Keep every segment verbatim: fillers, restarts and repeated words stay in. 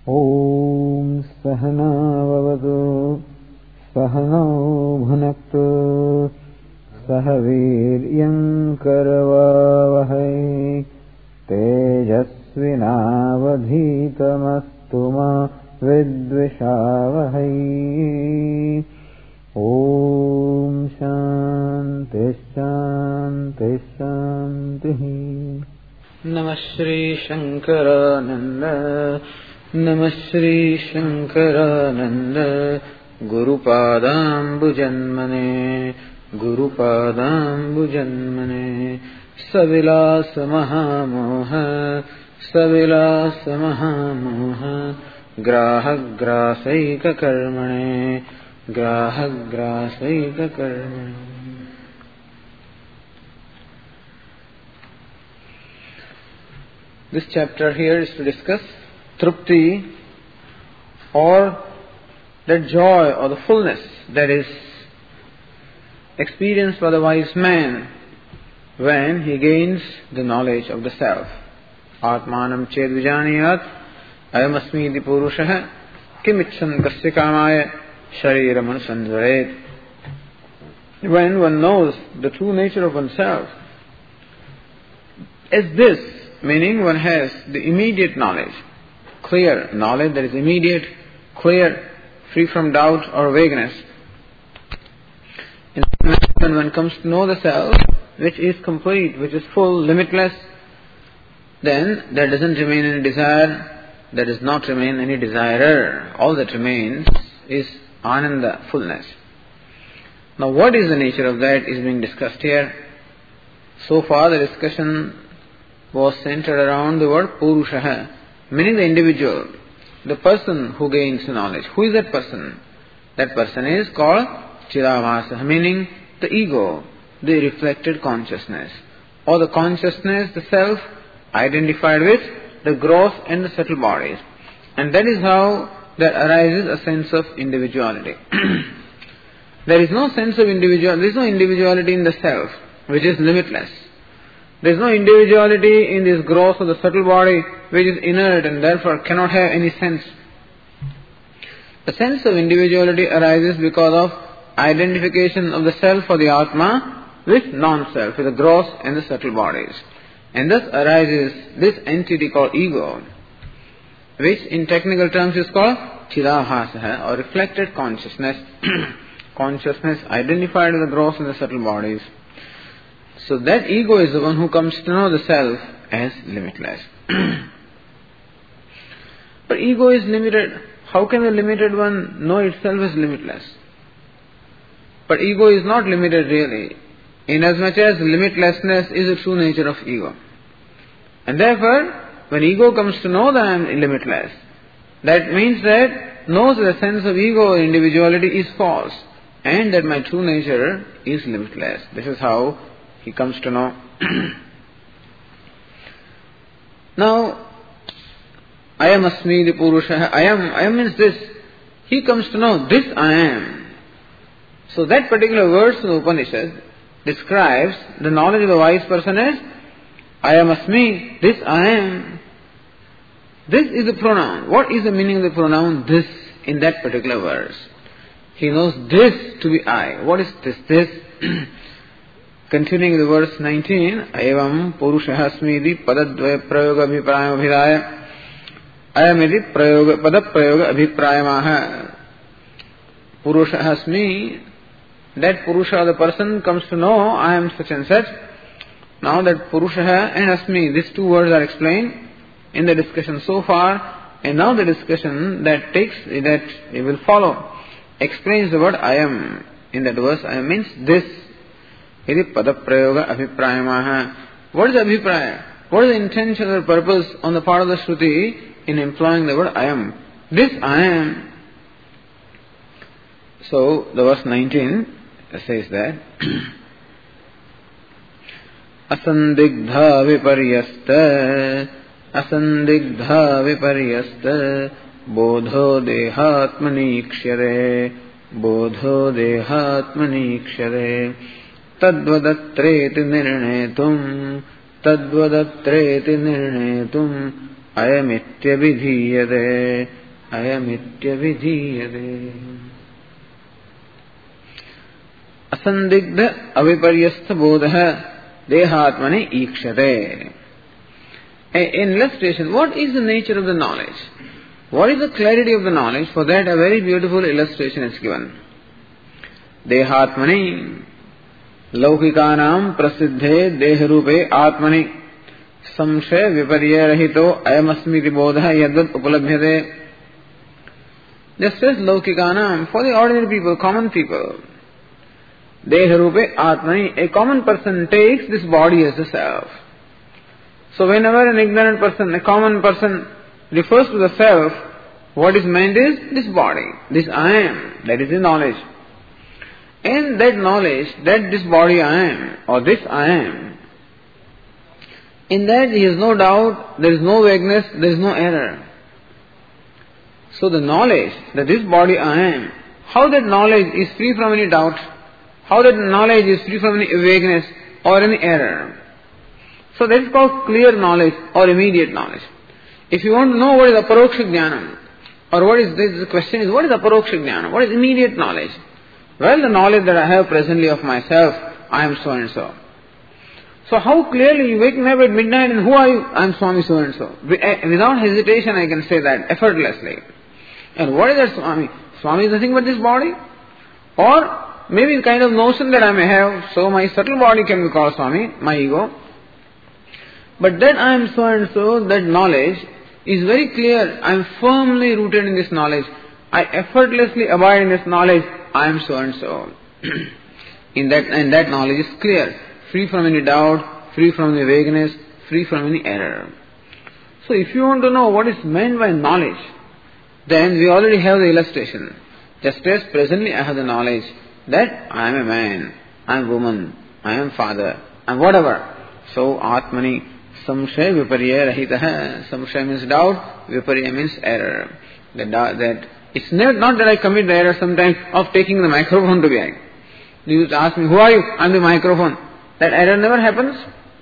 ॐ सहना भवतु सहनौ भुनक्तु सह वीर्यं करवावहै तेजस्विनावधीतमस्तु मा विद्विषावहै। ॐ शान्ति शान्ति शान्तिः। नमः श्री शंकरानंद नमः Shri Shankaranand गुरुपादाम्बुजन्मने गुरुपादाम्बुजन्मने सविलास महामोह सविलास महामोह ग्राहग्रासैककर्मणे ग्राहग्रासैककर्मणे। This chapter here is to discuss trupti, or that joy or the fullness that is experienced by the wise man when he gains the knowledge of the self. Atmanam ched vijaniyat ayamasmi iti purushah kimichan kasya kamaya shariram anusandvaret. When one knows the true nature of oneself as this, meaning one has the immediate knowledge, clear knowledge that is immediate, clear, free from doubt or vagueness. And when one comes to know the self, which is complete, which is full, limitless, then there doesn't remain any desire, there does not remain any desirer. All that remains is ananda, fullness. Now what is the nature of that is being discussed here. So far the discussion was centered around the word Purusha, meaning the individual, the person who gains knowledge. Who is that person? That person is called Chidabhasa, meaning the ego, the reflected consciousness, or the consciousness, the self, identified with the gross and the subtle bodies. And that is how there arises a sense of individuality. There is no sense of individuality, there is no individuality in the self, which is limitless. There is no individuality in this gross or the subtle body which is inert and therefore cannot have any sense. The sense of individuality arises because of identification of the self or the Atma with non-self, with the gross and the subtle bodies. And thus arises this entity called ego, which in technical terms is called Chidabhasa, or reflected consciousness, consciousness identified with the gross and the subtle bodies. So that ego is the one who comes to know the self as limitless. But ego is limited. How can the limited one know itself as limitless? But ego is not limited really, inasmuch as limitlessness is the true nature of ego. And therefore, when ego comes to know that I am limitless, that means that knows that the sense of ego or individuality is false, and that my true nature is limitless. This is how he comes to know. Now, Ayam asmi the Purusha. Ayam, Ayam means this. He comes to know this I am. So that particular verse in the Upanishad describes the knowledge of the wise person as Ayam asmi, this I am. This is the pronoun. What is the meaning of the pronoun this in that particular verse? He knows this to be I. What is this? This. Continuing the verse nineteen, Evam Purushahasmidi Padadvaya Prayoga Abhiprayam Abhidaya Ayamidi Prayoga Padaprayoga Abhiprayamaha. Purushahasmi, that Purusha, the person, comes to know I am such and such. Now that Purusha and Asmi, these two words are explained in the discussion so far, and now the discussion that takes, that it will follow, explains the word I am. In that verse, I am means this. Iti padaprayoga abhiprayamaha. What is abhipraya? What is the intention or purpose on the part of the Shruti in employing the word I am? This I am. So, the verse nineteen says that Asandigdha viparyasta Asandigdha viparyasta Bodho dehatmanikshare Bodho dehatmanikshare Tadvadattreti nirnetum Tadvadattreti nirnetum ayamitya vidhiyate, ayamitya vidhiyate. Asandigdha aviparyastha bodha dehatmane ikshate. In illustration, what is the nature of the knowledge? What is the clarity of the knowledge? For that a very beautiful illustration is given. Dehatmane laukikanam prasiddhe deharupe atmane samshaya viparya rahito ayamasmiti bodha yadvat upalabhyate. Just as laukikanam, for the ordinary people, common people, deharupe atmane, a common person takes this body as the self. So whenever an ignorant person, a common person refers to the self, what is meant is this body, this I am, that is the knowledge. And that knowledge, that this body I am, or this I am, in that there is no doubt, there is no vagueness, there is no error. So the knowledge that this body I am, how that knowledge is free from any doubt, how that knowledge is free from any vagueness or any error. So that is called clear knowledge or immediate knowledge. If you want to know what is aparoksha jnanam, or what is this, the question is, what is aparoksha jnanam? What is immediate knowledge? Well, the knowledge that I have presently of myself, I am so and so. So how clearly you waking up at midnight and who are you? I am Swami so and so. Without hesitation I can say that, effortlessly. And what is that Swami? Swami is nothing but this body? Or maybe the kind of notion that I may have, so my subtle body can be called Swami, my ego. But that I am so and so, that knowledge is very clear. I am firmly rooted in this knowledge. I effortlessly abide in this knowledge. I am so and so. In that, and that knowledge is clear, free from any doubt, free from any vagueness, free from any error. So if you want to know what is meant by knowledge, then we already have the illustration. Just as presently I have the knowledge that I am a man, I am a woman, I am father, I am whatever. So Atmani samshaya viparya rahitaha. Samshaya means doubt, viparya means error. That, that it's not, not that I commit the error sometimes of taking the microphone to be I. You ask me, who are you? I am the microphone. That error never happens.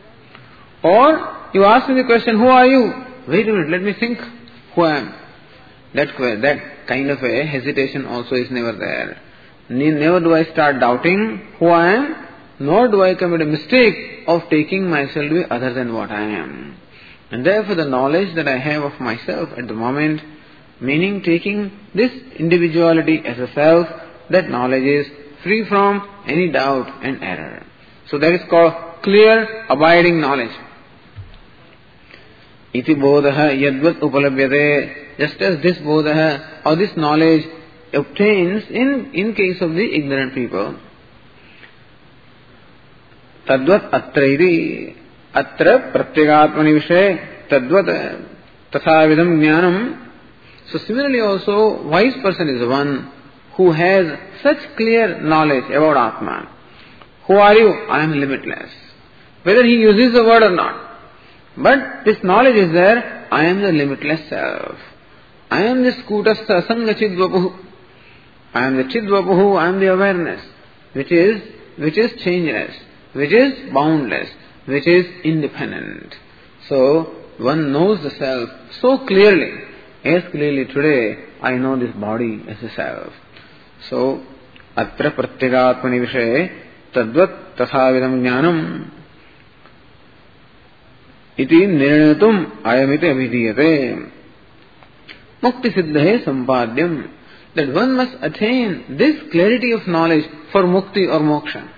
Or you ask me the question, who are you? Wait a minute, let me think who I am. That, that kind of a hesitation also is never there. Never do I start doubting who I am, nor do I commit a mistake of taking myself to be other than what I am. And therefore the knowledge that I have of myself at the moment, meaning taking this individuality as a self, that knowledge is free from any doubt and error. So that is called clear, abiding knowledge. Iti bodha yadvat upalabhyate. Just as this bodha or this knowledge obtains in, in case of the ignorant people. Tadvat atrairi atra pratyagatmani vishay tadvat tathavidam jnanam. So similarly also, wise person is the one who has such clear knowledge about Atma. Who are you? I am limitless. Whether he uses the word or not. But this knowledge is there, I am the limitless self. I am the skutastha asanga chidvapuhu. I am the chidvapuhu, I am the awareness, which is, which is changeless, which is boundless, which is independent. So, one knows the self so clearly, as clearly today, I know this body as a self. So, atra pratyagatmani vishaye tadvat tathavidam jnanam iti nirnayatum ayamite abhidhiyate. Mukti siddhahe sampadyam. That one must attain this clarity of knowledge for mukti or moksha.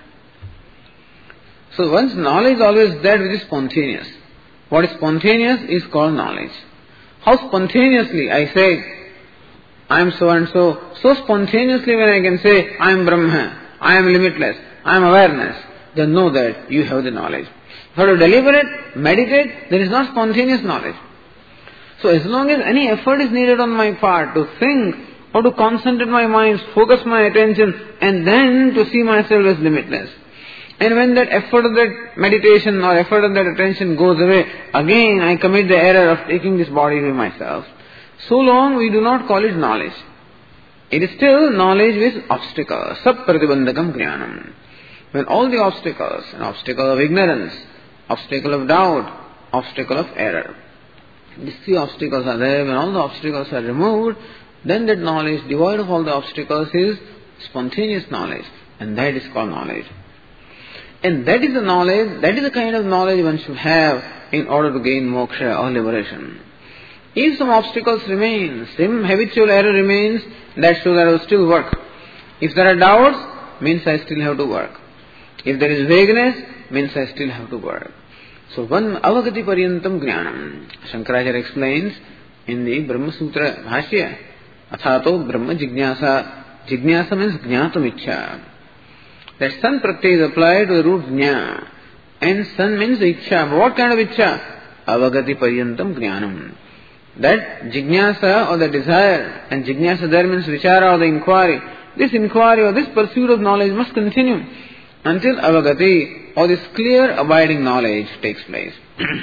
So one's knowledge is always that which is spontaneous. What is spontaneous is called knowledge. How spontaneously I say, I am so and so, so spontaneously when I can say, I am Brahma, I am limitless, I am awareness, then know that you have the knowledge. For to deliberate, meditate, there is not spontaneous knowledge. So as long as any effort is needed on my part to think or to concentrate my mind, focus my attention, and then to see myself as limitless. And when that effort of that meditation or effort of that attention goes away, again I commit the error of taking this body with myself. So long we do not call it knowledge. It is still knowledge with obstacles. Sab pratibandhakam jnanam. When all the obstacles, an obstacle of ignorance, obstacle of doubt, obstacle of error. these three obstacles are there, when all the obstacles are removed, then that knowledge, devoid of all the obstacles, is spontaneous knowledge, and that is called knowledge. And that is the knowledge, that is the kind of knowledge one should have in order to gain moksha or liberation. If some obstacles remain, some habitual error remains, that shows that I will still work. If there are doubts, means I still have to work. If there is vagueness, means I still have to work. So one avagati paryantam jnanam. Shankaracharya explains in the Brahma Sutra Bhashya, athato Brahma jignasa. Jignasa means jnatum ichcha. That san pratyay is applied to the root jna. And san means ichcha. But what kind of ichcha? Avagati paryantam jnanam. That jignasa or the desire, and jignasa there means vichara or the inquiry. This inquiry or this pursuit of knowledge must continue until avagati or this clear abiding knowledge takes place.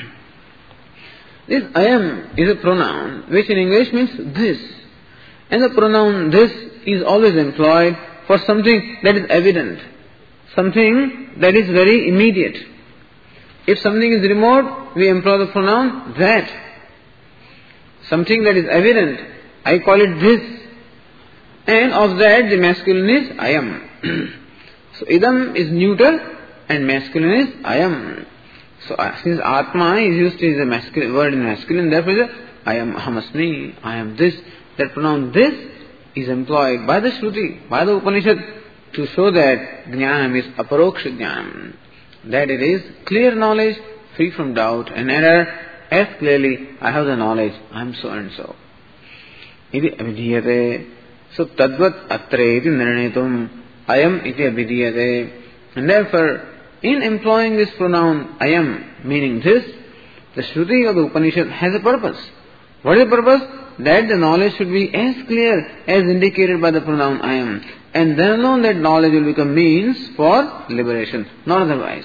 This I am is a pronoun which in English means this. And the pronoun this is always employed for something that is evident, something that is very immediate. If something is remote, we employ the pronoun that. Something that is evident, I call it this. And of that, the masculine is I am. So idam is neuter and masculine is I am. So uh, since Atma is used as a masculine word in masculine, therefore I am ahamasmi, I am this. That pronoun this is employed by the Shruti, by the Upanishad, to show that jnanam is aparoksha jnanam. That it is clear knowledge, free from doubt and error. As clearly, I have the knowledge, I am so and so. Iti abhidhiyate. So tadvat atre iti nirnetum. I am iti abhidhiyate. And therefore, in employing this pronoun I am, meaning this, the Shruti of the Upanishad has a purpose. What is the purpose? That the knowledge should be as clear as indicated by the pronoun I am. And then alone that knowledge will become means for liberation, not otherwise.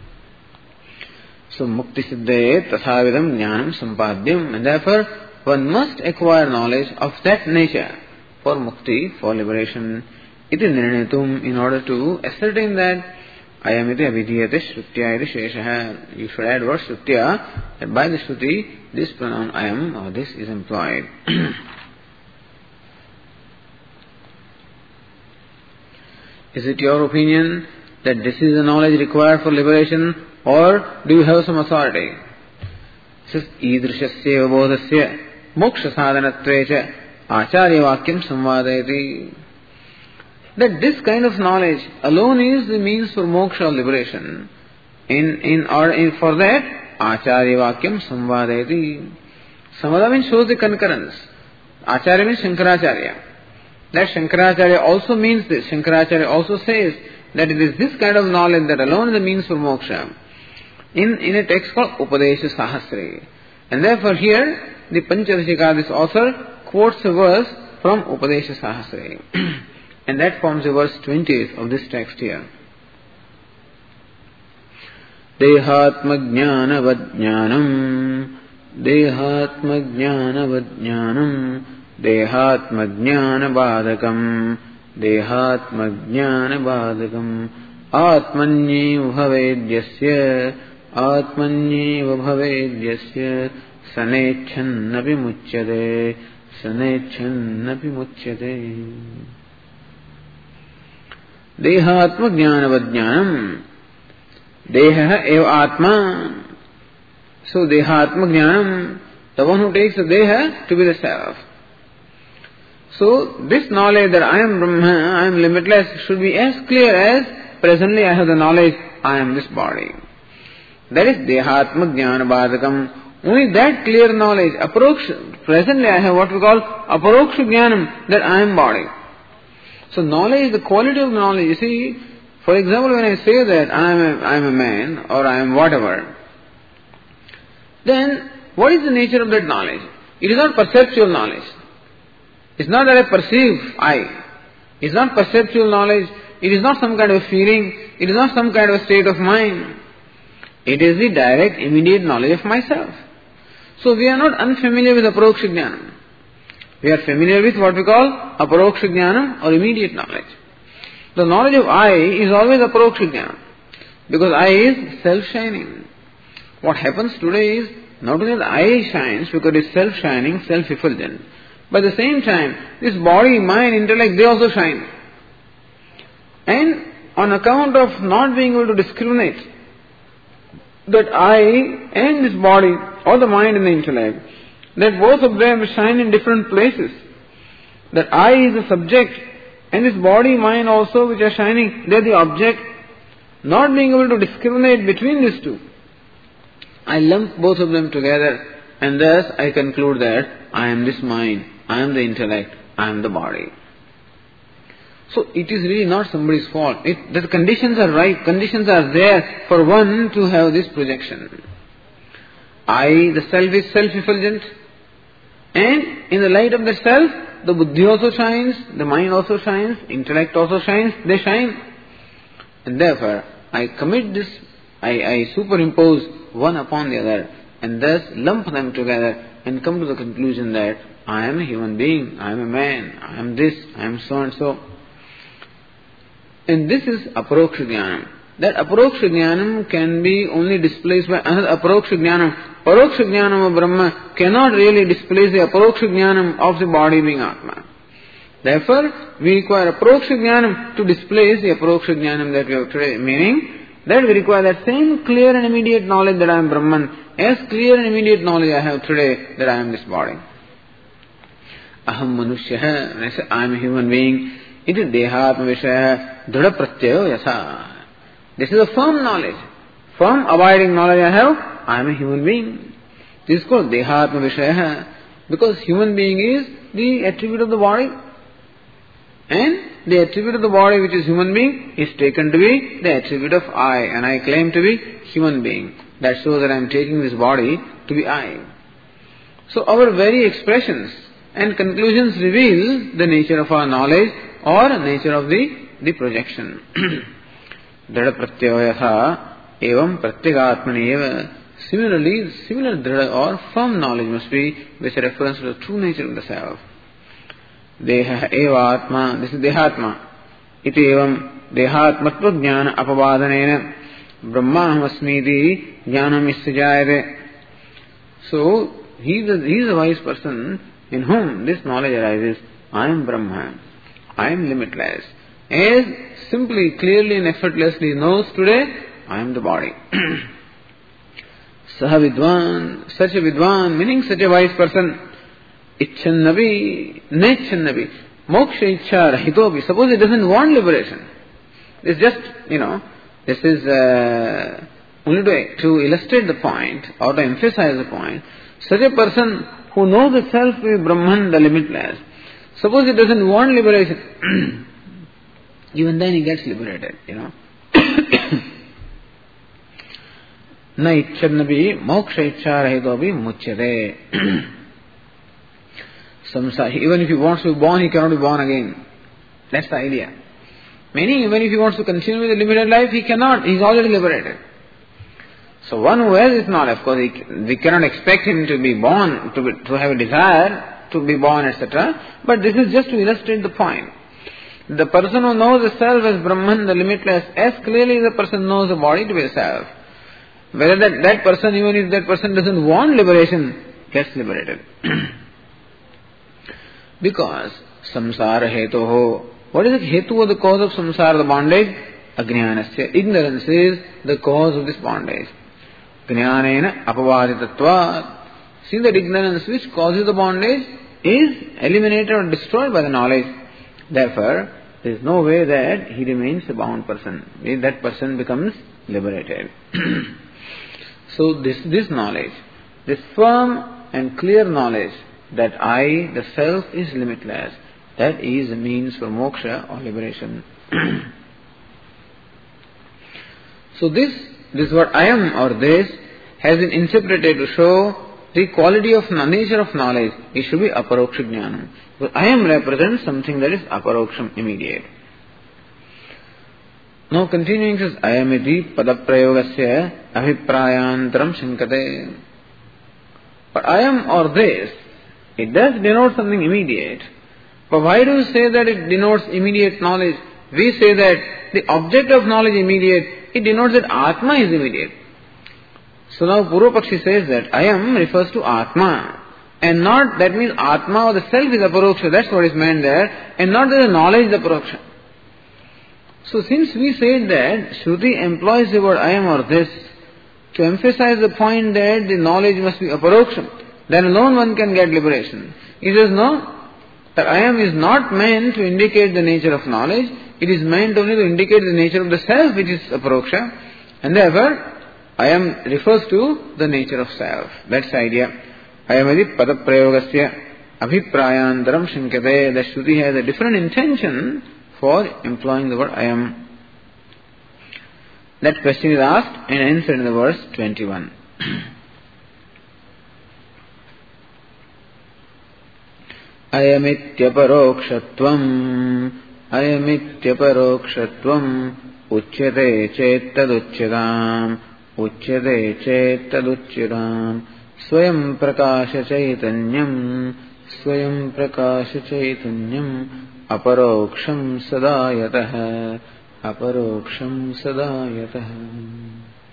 So mukti siddhe tathavidam jnanam sampadhyam. And therefore one must acquire knowledge of that nature for mukti, for liberation. Iti nirnetum, in order to ascertain that I am iti abhidhiyate shrutya iti sheshaha. You should add word shrutya, that by the shruti this pronoun I am or this is employed. Is it your opinion that this is the knowledge required for liberation, or do you have some authority? It says, idrishasya bodhasya moksha sadhanatvecha acharya vakyam samvadayati. That this kind of knowledge alone is the means for moksha or liberation. In, in, or in, for that, acharya vakyam samvadayati. Samvada means shows the concurrence. Acharya means Shankaracharya. That Shankaracharya also means this. Shankaracharya also says that it is this kind of knowledge that alone is the means for moksha. In, in a text called Upadesha Sahasri. And therefore here, the Panchavashika, this author, quotes a verse from Upadesha Sahasri. And that forms the verse twentieth of this text here. Dehatma jnana vajnanam, Dehatma jnana vajnanam, Dehatma jnana badakam, Dehatma jnana badakam, Atmanyev bhavedyasya, Atmanyev bhavedyasya, Sanechannapi muchyate, Sanechannapi muchyate. Dehatma jnana vajnanam. Deha eva atma. So dehatma jnanam, the one who takes the deha to be the self. So this knowledge that I am Brahma, I am limitless, should be as clear as presently I have the knowledge I am this body. That is dehatma jnana badakam. Only that clear knowledge, aparoksha, presently I have what we call aparoksha jnanam, that I am body. So knowledge, the quality of knowledge, you see, for example, when I say that I am a, I am a man or I am whatever, then what is the nature of that knowledge? It is not perceptual knowledge. It's not that I perceive I. It's not perceptual knowledge. It is not some kind of feeling. It is not some kind of state of mind. It is the direct, immediate knowledge of myself. So we are not unfamiliar with aparoksha jnanam. We are familiar with what we call aparoksha jnanam or immediate knowledge. The knowledge of I is always aparoksha jnanam, because I is self-shining. What happens today is not only the eye shines because it is self-shining, self-effulgent, but at the same time, this body, mind, intellect, they also shine. And on account of not being able to discriminate that I and this body, or the mind and the intellect, that both of them shine in different places. That I is the subject, and this body, mind also, which are shining, they are the object. Not being able to discriminate between these two, I lump both of them together, and thus I conclude that I am this mind, I am the intellect, I am the body. So it is really not somebody's fault. It, the conditions are right, conditions are there for one to have this projection. I, the self, is self-effulgent, and in the light of the self, the buddhi also shines, the mind also shines, intellect also shines, they shine. And therefore, I commit this, I, I superimpose one upon the other, and thus lump them together and come to the conclusion that I am a human being, I am a man, I am this, I am so and so. And this is aparoksha jnanam. That aparoksha jnanam can be only displaced by another aparoksha jnanam. Paroksha jnanam of Brahma cannot really displace the aparoksha jnanam of the body being Atma. Therefore, we require aparoksha jnanam to displace the aparoksha jnanam that we have today. Meaning that we require that same clear and immediate knowledge that I am Brahman, as clear and immediate knowledge I have today that I am this body. Aham manushyaha, when I say I am a human being, it is dehatma vishaya dhrada pratyayo yasa. This is a firm knowledge, firm abiding knowledge I have, I am a human being. This is called dehatma vishaya, because human being is the attribute of the body. And the attribute of the body, which is human being, is taken to be the attribute of I, and I claim to be human being. That shows that I am taking this body to be I. So our very expressions and conclusions reveal the nature of our knowledge or nature of the, the projection. Dhrada pratyayatha evam pratyagatmani eva. Similarly, similar dhrada or firm knowledge must be with a reference to the true nature of the self. Deha eva atma, this is dehatma. Iti evam dehatmatva jnana apavadanena brahmahamasmiti jnanam istajayate. So, he is, a, he is a wise person in whom this knowledge arises. I am Brahman. I am limitless. As simply, clearly and effortlessly knows today, I am the body. Saha vidwan, such a vidwan, meaning such a wise person, Icchannavi, nechannavi, moksha ichcha rahitopi. Suppose he doesn't want liberation. It's just, you know, this is uh, only to, to illustrate the point or to emphasize the point. Such a person who knows the self is Brahman, the limitless. Suppose he doesn't want liberation, even then he gets liberated, you know. Na icchannavi, moksha ichcha rahitopi muchyate. Samsara. Even if he wants to be born, he cannot be born again. That's the idea. Meaning, even if he wants to continue with a limited life, he cannot. He is already liberated. So one who has this knowledge, of course, he, we cannot expect him to be born, to, be, to have a desire to be born, et cetera. But this is just to illustrate the point. The person who knows the self as Brahman, the limitless, as clearly as the person knows the body to be the self. Whether that, that person, even if that person doesn't want liberation, gets liberated. Because samsara hetoho, what is the hetu or the cause of samsara, the bondage? Ajnanasya. Ignorance is the cause of this bondage. Jnanena apavaditatvat. See, that ignorance which causes the bondage is eliminated or destroyed by the knowledge. Therefore, there is no way that he remains a bound person. That person becomes liberated. So this, this knowledge, this firm and clear knowledge that I, the self, is limitless, that is a means for moksha or liberation. So this, this what I am or this has been interpreted to show the quality of nature of knowledge. It should be aparoksha jnanam. But I am represents something that is aparoksham, immediate. Now continuing says, ayamiti padaprayogasya abhiprayantaram shankate. But I am or this, it does denote something immediate. But why do you say that it denotes immediate knowledge? We say that the object of knowledge is immediate. It denotes that Atma is immediate. So now Purva-Pakshi says that Ayam refers to Atma. And not, that means Atma or the self is aparoksha, that's what is meant there, and not that the knowledge is aparoksha. So since we said that Shruti employs the word Ayam or this to emphasize the point that the knowledge must be aparoksha, then alone one can get liberation. He says no, that Ayam is not meant to indicate the nature of knowledge, it is meant only to indicate the nature of the self which is aparoksha, and therefore Ayam refers to the nature of self. That's the idea. Ayamadi padaprayogasya abhiprayantaram shinkate. The Shruti has a different intention for employing the word Ayam. That question is asked and answered in the verse twenty-one. Ayamityaparakshatvam Ayamityaparakshatvam Uchyate chetadutchadam Uchyate chetadutchadam Swayam prakasha chaitanyam Swayam prakasha chaitanyam Aparoksham sadayatah Aparoksham sadayatah.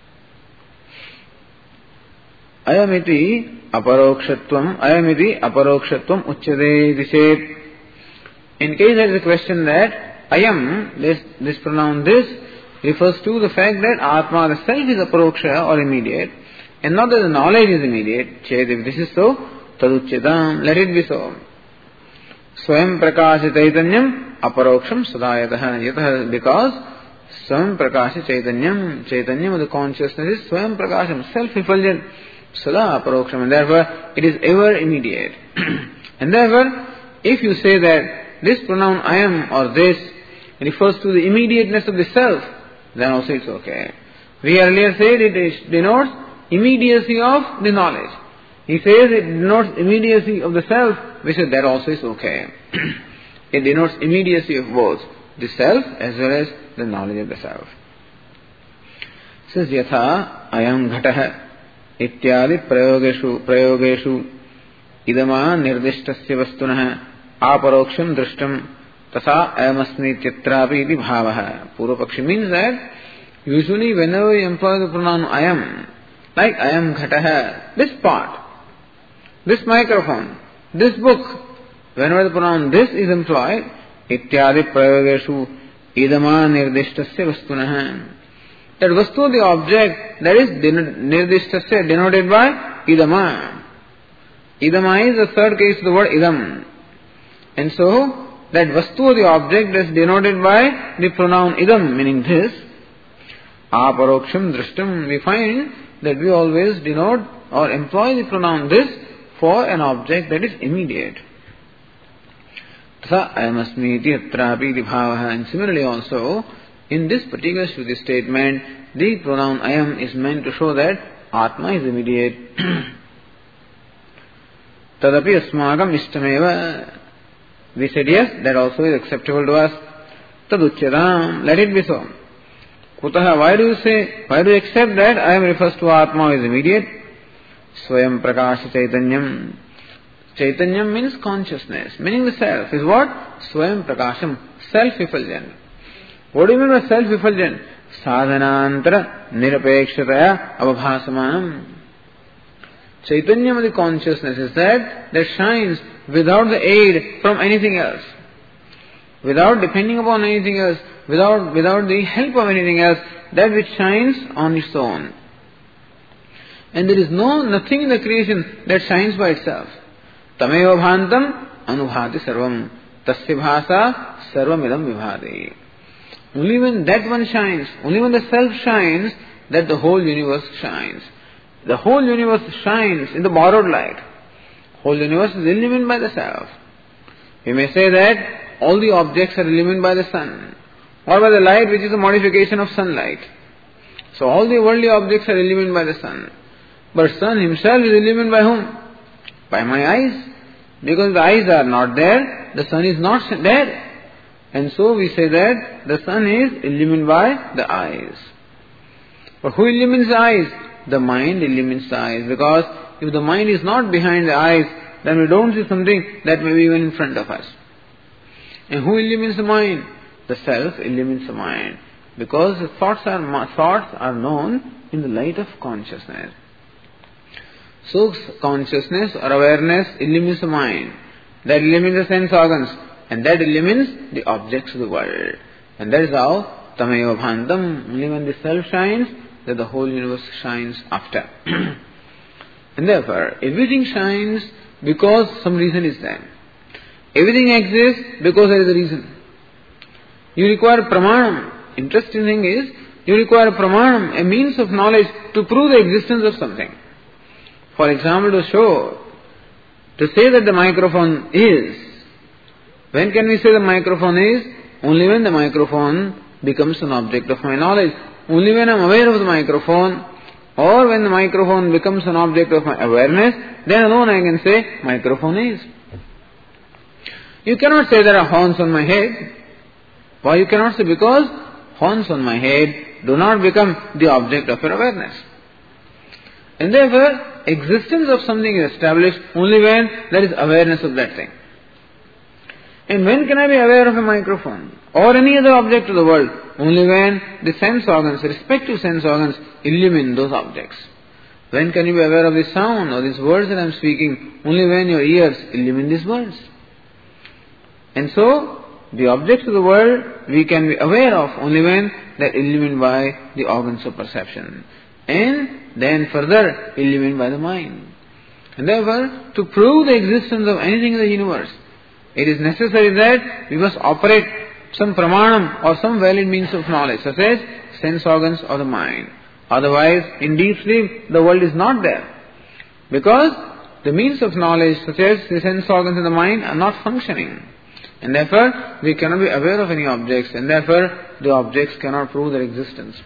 Ayamiti aparokshatvam Ayamiti aparokshatvam uchyate dishet. In case there is a question that Ayam, this, this pronoun this, refers to the fact that Atma, the self, is aparoksha or immediate, and not that the knowledge is immediate. Chet, if this is so, taduchyatam, let it be so. Swayam prakasha chaitanyam aparoksham sadayatah. Yatah, because Swayam prakasha chaitanyam, chaitanyam of the consciousness is Swayam prakasham, self-effulgent, sada aparoksham, and therefore it is ever immediate. And therefore, if you say that this pronoun I am or this refers to the immediateness of the self, then also it's okay. We earlier said it denotes immediacy of the knowledge. He says it denotes immediacy of the self. We said that also is okay. It denotes immediacy of both the self as well as the knowledge of the self. It says yatha ayam ghatah ityadi prayogeshu prayogeshu idama nirdishtasya vastunah aparoksham drishtam tasa ayamasmi tyatrapi iti bhavaha. Purva-Pakshi means that usually whenever you employ the pronoun ayam, like ayam ghataha, this part, this microphone, this book, whenever the pronoun this is employed, ityadi prayogeshu idama nirdishtasya vastunah. That vastu, the object, that is nirdishtasya, denoted by idama. Idama is the third case of the word idam. And so, that vastu, the object, is denoted by the pronoun idam, meaning this. Aparoksham drishtam, we find that we always denote or employ the pronoun this for an object that is immediate. Tasa ayamasmi iti atrapi iti bhavaha. And similarly also, in this particular Shruti statement, the pronoun ayam is meant to show that Atma is immediate. Tadapi asmagam ishtameva. We said yes, that also is acceptable to us. Taduchyatam, let it be so. Kutaha, why do you say, why do you accept that ayam refers to Atma is immediate? Swayam prakasha chaitanyam. Chaitanyam means consciousness, meaning the self is what? Swayam prakasham, self-effulgent. What do you mean by self-effulgent? Sadhanantara nirapekshataya avabhasamanam. Chaitanyam of the consciousness is that that shines without the aid from anything else, without depending upon anything else, without without the help of anything else, that which shines on its own. And there is no nothing in the creation that shines by itself. Tameva bhantam anubhati sarvam tasya bhasa sarvamidam vibhati. Only when that one shines, only when the self shines, that the whole universe shines. The whole universe shines in the borrowed light. Whole universe is illumined by the self. We may say that all the objects are illumined by the sun, or by the light which is a modification of sunlight. So all the worldly objects are illumined by the sun. But sun himself is illumined by whom? By my eyes. Because the eyes are not there, the sun is not there. And so we say that the sun is illumined by the eyes. But who illumines the eyes? The mind illumines the eyes. Because if the mind is not behind the eyes, then we don't see something that may be even in front of us. And who illumines the mind? The self illumines the mind. Because the thoughts are thoughts are known in the light of consciousness. So consciousness or awareness illumines the mind, that illumines the sense organs, and that illumines the objects of the world. And that is how Tameva Bhantam, only when the self shines, that the whole universe shines after. And therefore, everything shines because some reason is there. Everything exists because there is a reason. You require pramanam. Interesting thing is, you require pramanam, a means of knowledge to prove the existence of something. For example, to show, to say that the microphone is, when can we say the microphone is? Only when the microphone becomes an object of my knowledge. Only when I am aware of the microphone, or when the microphone becomes an object of my awareness, then alone I can say microphone is. You cannot say there are horns on my head. Why you cannot say? Because horns on my head do not become the object of your awareness. And therefore, existence of something is established only when there is awareness of that thing. And when can I be aware of a microphone or any other object of the world? Only when the sense organs, respective sense organs, illumine those objects. When can you be aware of the sound or these words that I am speaking? Only when your ears illumine these words. And so, the objects of the world we can be aware of only when they are illumined by the organs of perception. And then further illumined by the mind. And therefore, to prove the existence of anything in the universe, it is necessary that we must operate some pramanam or some valid means of knowledge, such as sense organs or the mind. Otherwise, in deep sleep, the world is not there. Because the means of knowledge, such as the sense organs and the mind, are not functioning. And therefore, we cannot be aware of any objects, and therefore, the objects cannot prove their existence.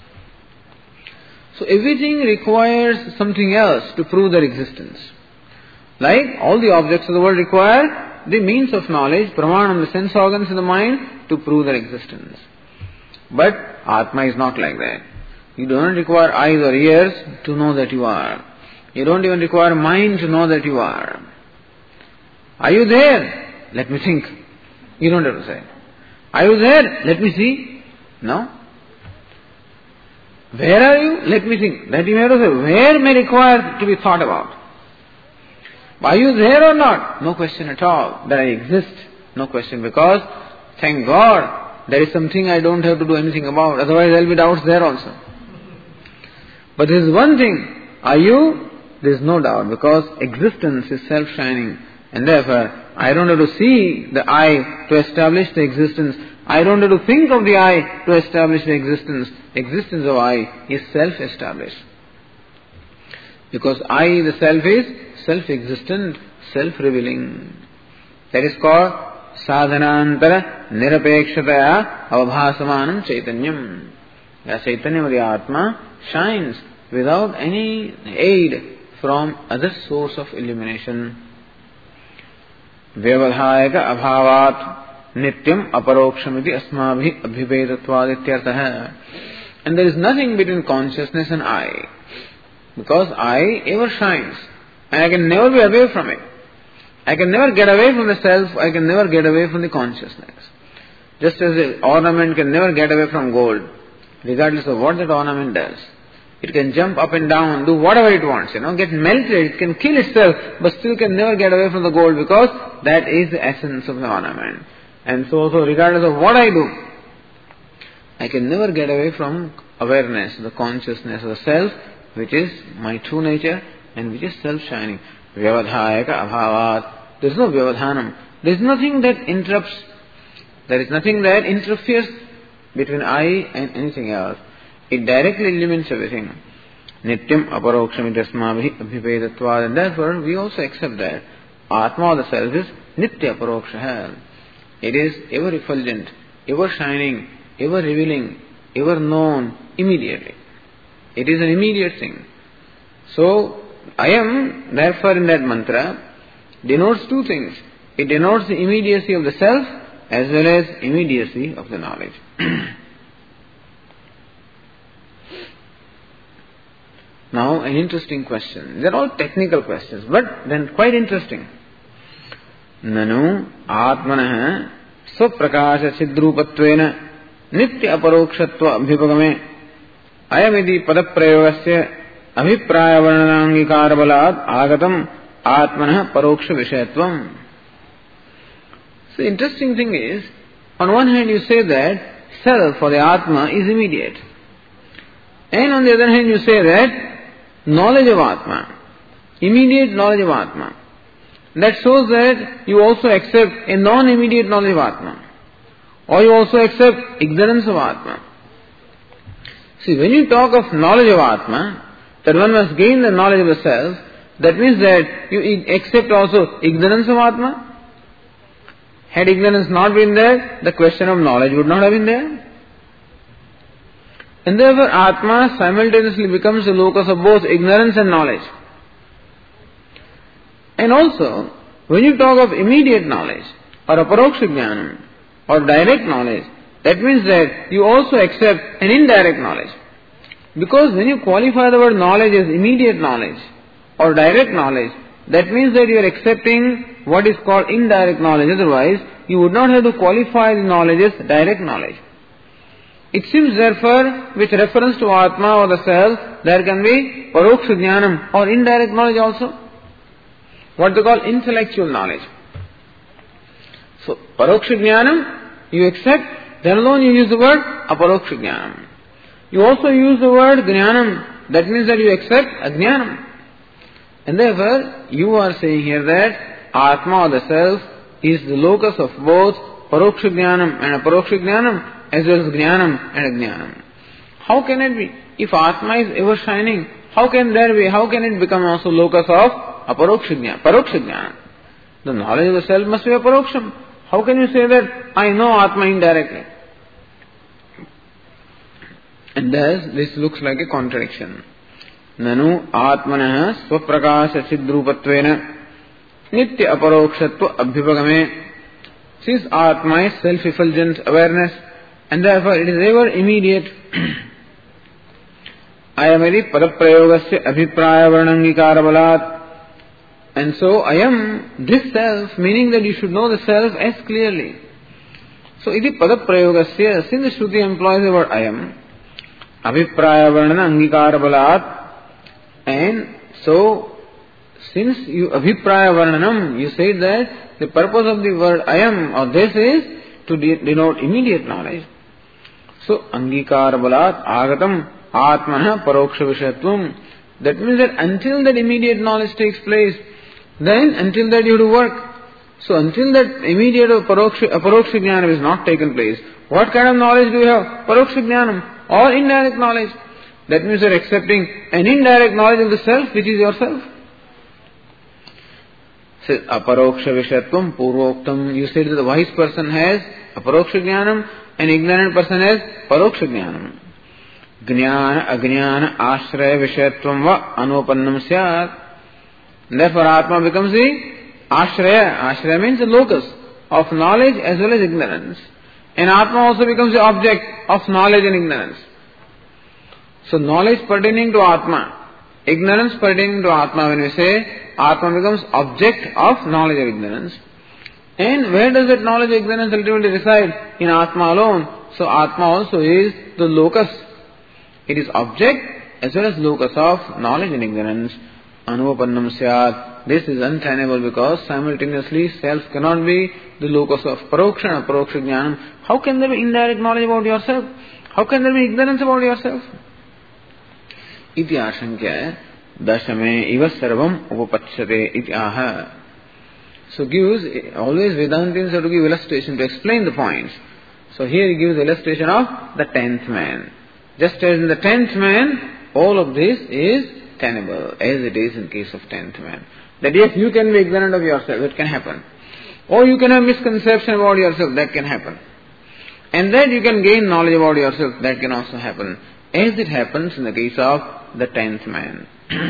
So everything requires something else to prove their existence. Like all the objects of the world require the means of knowledge, pramanam, the sense organs in the mind, to prove their existence. But Atma is not like that. You do not require eyes or ears to know that you are. You don't even require mind to know that you are. Are you there? Let me think. You don't have to say. Are you there? Let me see. No. Where are you? Let me think. That you have to say. Where may require to be thought about. Are you there or not? No question at all. That I exist. No question, because thank God there is something I don't have to do anything about. Otherwise there will be doubts there also. But there is one thing. Are you? There is no doubt, because existence is self-shining. And therefore, I don't have to see the I to establish the existence. I don't have to think of the I to establish the existence. Existence of I is self-established. Because I, the self, is self-existent, self-revealing. That is called sadhanantara nirapekshitaya avabhasamanam chaitanyam. The Chaitanya of the Atma shines without any aid from other source of illumination. Vyavadhayaka abhavat nityam aparokshamiti asmabhi abhivedatvad ityartah. And there is nothing between consciousness and I. Because I ever shines. And I can never be away from it. I can never get away from the self. I can never get away from the consciousness. Just as an ornament can never get away from gold, regardless of what that ornament does. It can jump up and down, do whatever it wants, you know, get melted, it can kill itself, but still can never get away from the gold, because that is the essence of the ornament. And so, so regardless of what I do, I can never get away from awareness, the consciousness of the self, which is my true nature and which is self-shining. Vyavadhayaka abhavat. There is no vyavadhanam. There is nothing that interrupts. There is nothing that interferes between I and anything else. It directly illumines everything. Nityam aparokshamitasmabhi abhivedatvad. And therefore, we also accept that Atma, the self, is nitya aparoksha. It is ever effulgent, ever shining, ever revealing, ever known immediately. It is an immediate thing. So, I am, therefore, in that mantra, denotes two things. It denotes the immediacy of the self as well as immediacy of the knowledge. Now, an interesting question. They're all technical questions, but then quite interesting. Nanu atmanah swaprakasha chidrupatvena nitya aparokshatva abhipagame ayamidi padaprayogasya अभिप्राय वर्णनांगीकार बलात् आगतम आत्मनः परोक्ष विषयत्वम. So the interesting thing is, on one hand you say that self or the Atma is immediate. And on the other hand you say that knowledge of Atma, immediate knowledge of Atma. That shows that you also accept a non-immediate knowledge of Atma. Or you also accept ignorance of Atma. See, when you talk of knowledge of Atma, that one must gain the knowledge of the self, that means that you accept also ignorance of Atma. Had ignorance not been there, the question of knowledge would not have been there. And therefore Atma simultaneously becomes the locus of both ignorance and knowledge. And also, when you talk of immediate knowledge, or aparoksha jnanam, or direct knowledge, that means that you also accept an indirect knowledge. Because when you qualify the word knowledge as immediate knowledge, or direct knowledge, that means that you are accepting what is called indirect knowledge. Otherwise, you would not have to qualify the knowledge as direct knowledge. It seems therefore, with reference to Atma or the self, there can be paroksha jnanam or indirect knowledge also. What they call intellectual knowledge. So, paroksha jnanam, you accept, then alone you use the word aparoksha jnanam. You also use the word jnanam, that means that you accept ajnanam. And therefore, you are saying here that Atma or the self is the locus of both paroksha jnanam and aparoksha jnanam, as well as jnanam and ajnanam. How can it be? If Atma is ever shining, how can there be, how can it become also locus of aparoksha jnanam, paroksha jnanam? The knowledge of the self must be aparoksham. How can you say that I know Atma indirectly? And thus, this looks like a contradiction. Nanu atmanah swaprakaša siddrupatvena nitya aparokshatva abhivagame. Since Atma is self-effulgent awareness, and therefore it is ever immediate, ayamari padaprayogasya abhipraya varnangikara balat. And so I am this self, meaning that you should know the self as clearly. So iti padaprayogasya, since the Shruti employs the word I am, abhipraya varnana angikara balat, and so since you abhipraya varnanam, you say that the purpose of the word I am or this is to denote immediate knowledge. So angikara balat agatam atmanah paroksha vishayatvam. That means that until that immediate knowledge takes place, then until that you have to work. So until that immediate paroksha, aparoksha jnanam is not taken place, what kind of knowledge do you have? Paroksha jnanam or indirect knowledge. That means you are accepting an indirect knowledge of the self, which is yourself. So aparoksha vishayatvam purvoktam. You said that the wise person has aparoksha jnanam, an ignorant person has paroksha jnanam. Jnana ajnana ashraya vishayatvam va anupannam syat. Therefore Atma becomes the ashraya. Ashraya means the locus of knowledge as well as ignorance. And Atma also becomes the object of knowledge and ignorance. So knowledge pertaining to Atma, ignorance pertaining to Atma, when we say Atma becomes object of knowledge of ignorance. And where does that knowledge of ignorance ultimately reside? In Atma alone. So Atma also is the locus. It is object as well as locus of knowledge and ignorance. Anupannam syat. This is untenable because simultaneously self cannot be the locus of paroksha and aparoksha jnanam. How can there be indirect knowledge about yourself? How can there be ignorance about yourself? Iti ashankya dashame iva sarvam upapachyate iti aha. So gives, always Vedantins have to give illustration to explain the points. So here he gives illustration of the tenth man. Just as in the tenth man, all of this is tenable, as it is in case of tenth man. That yes, you can be ignorant of yourself, that can happen. Or you can have misconception about yourself, that can happen. And that you can gain knowledge about yourself, that can also happen. As it happens in the case of the tenth man.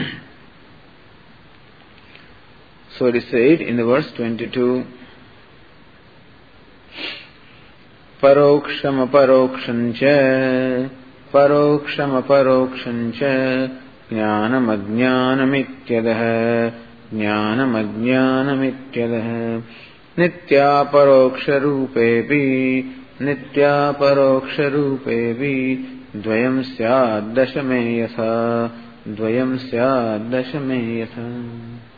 So it is said in the verse twenty-two, Paroksham aparokshancha, paroksham aparokshancha, jnanam ajnanam ityadaha, jnanam ajnanam ityadaha, nitya paroksha rupepi, nitya paroksha rupepi, dvayam syad dashame yasa, dvayam syad dashame yatha.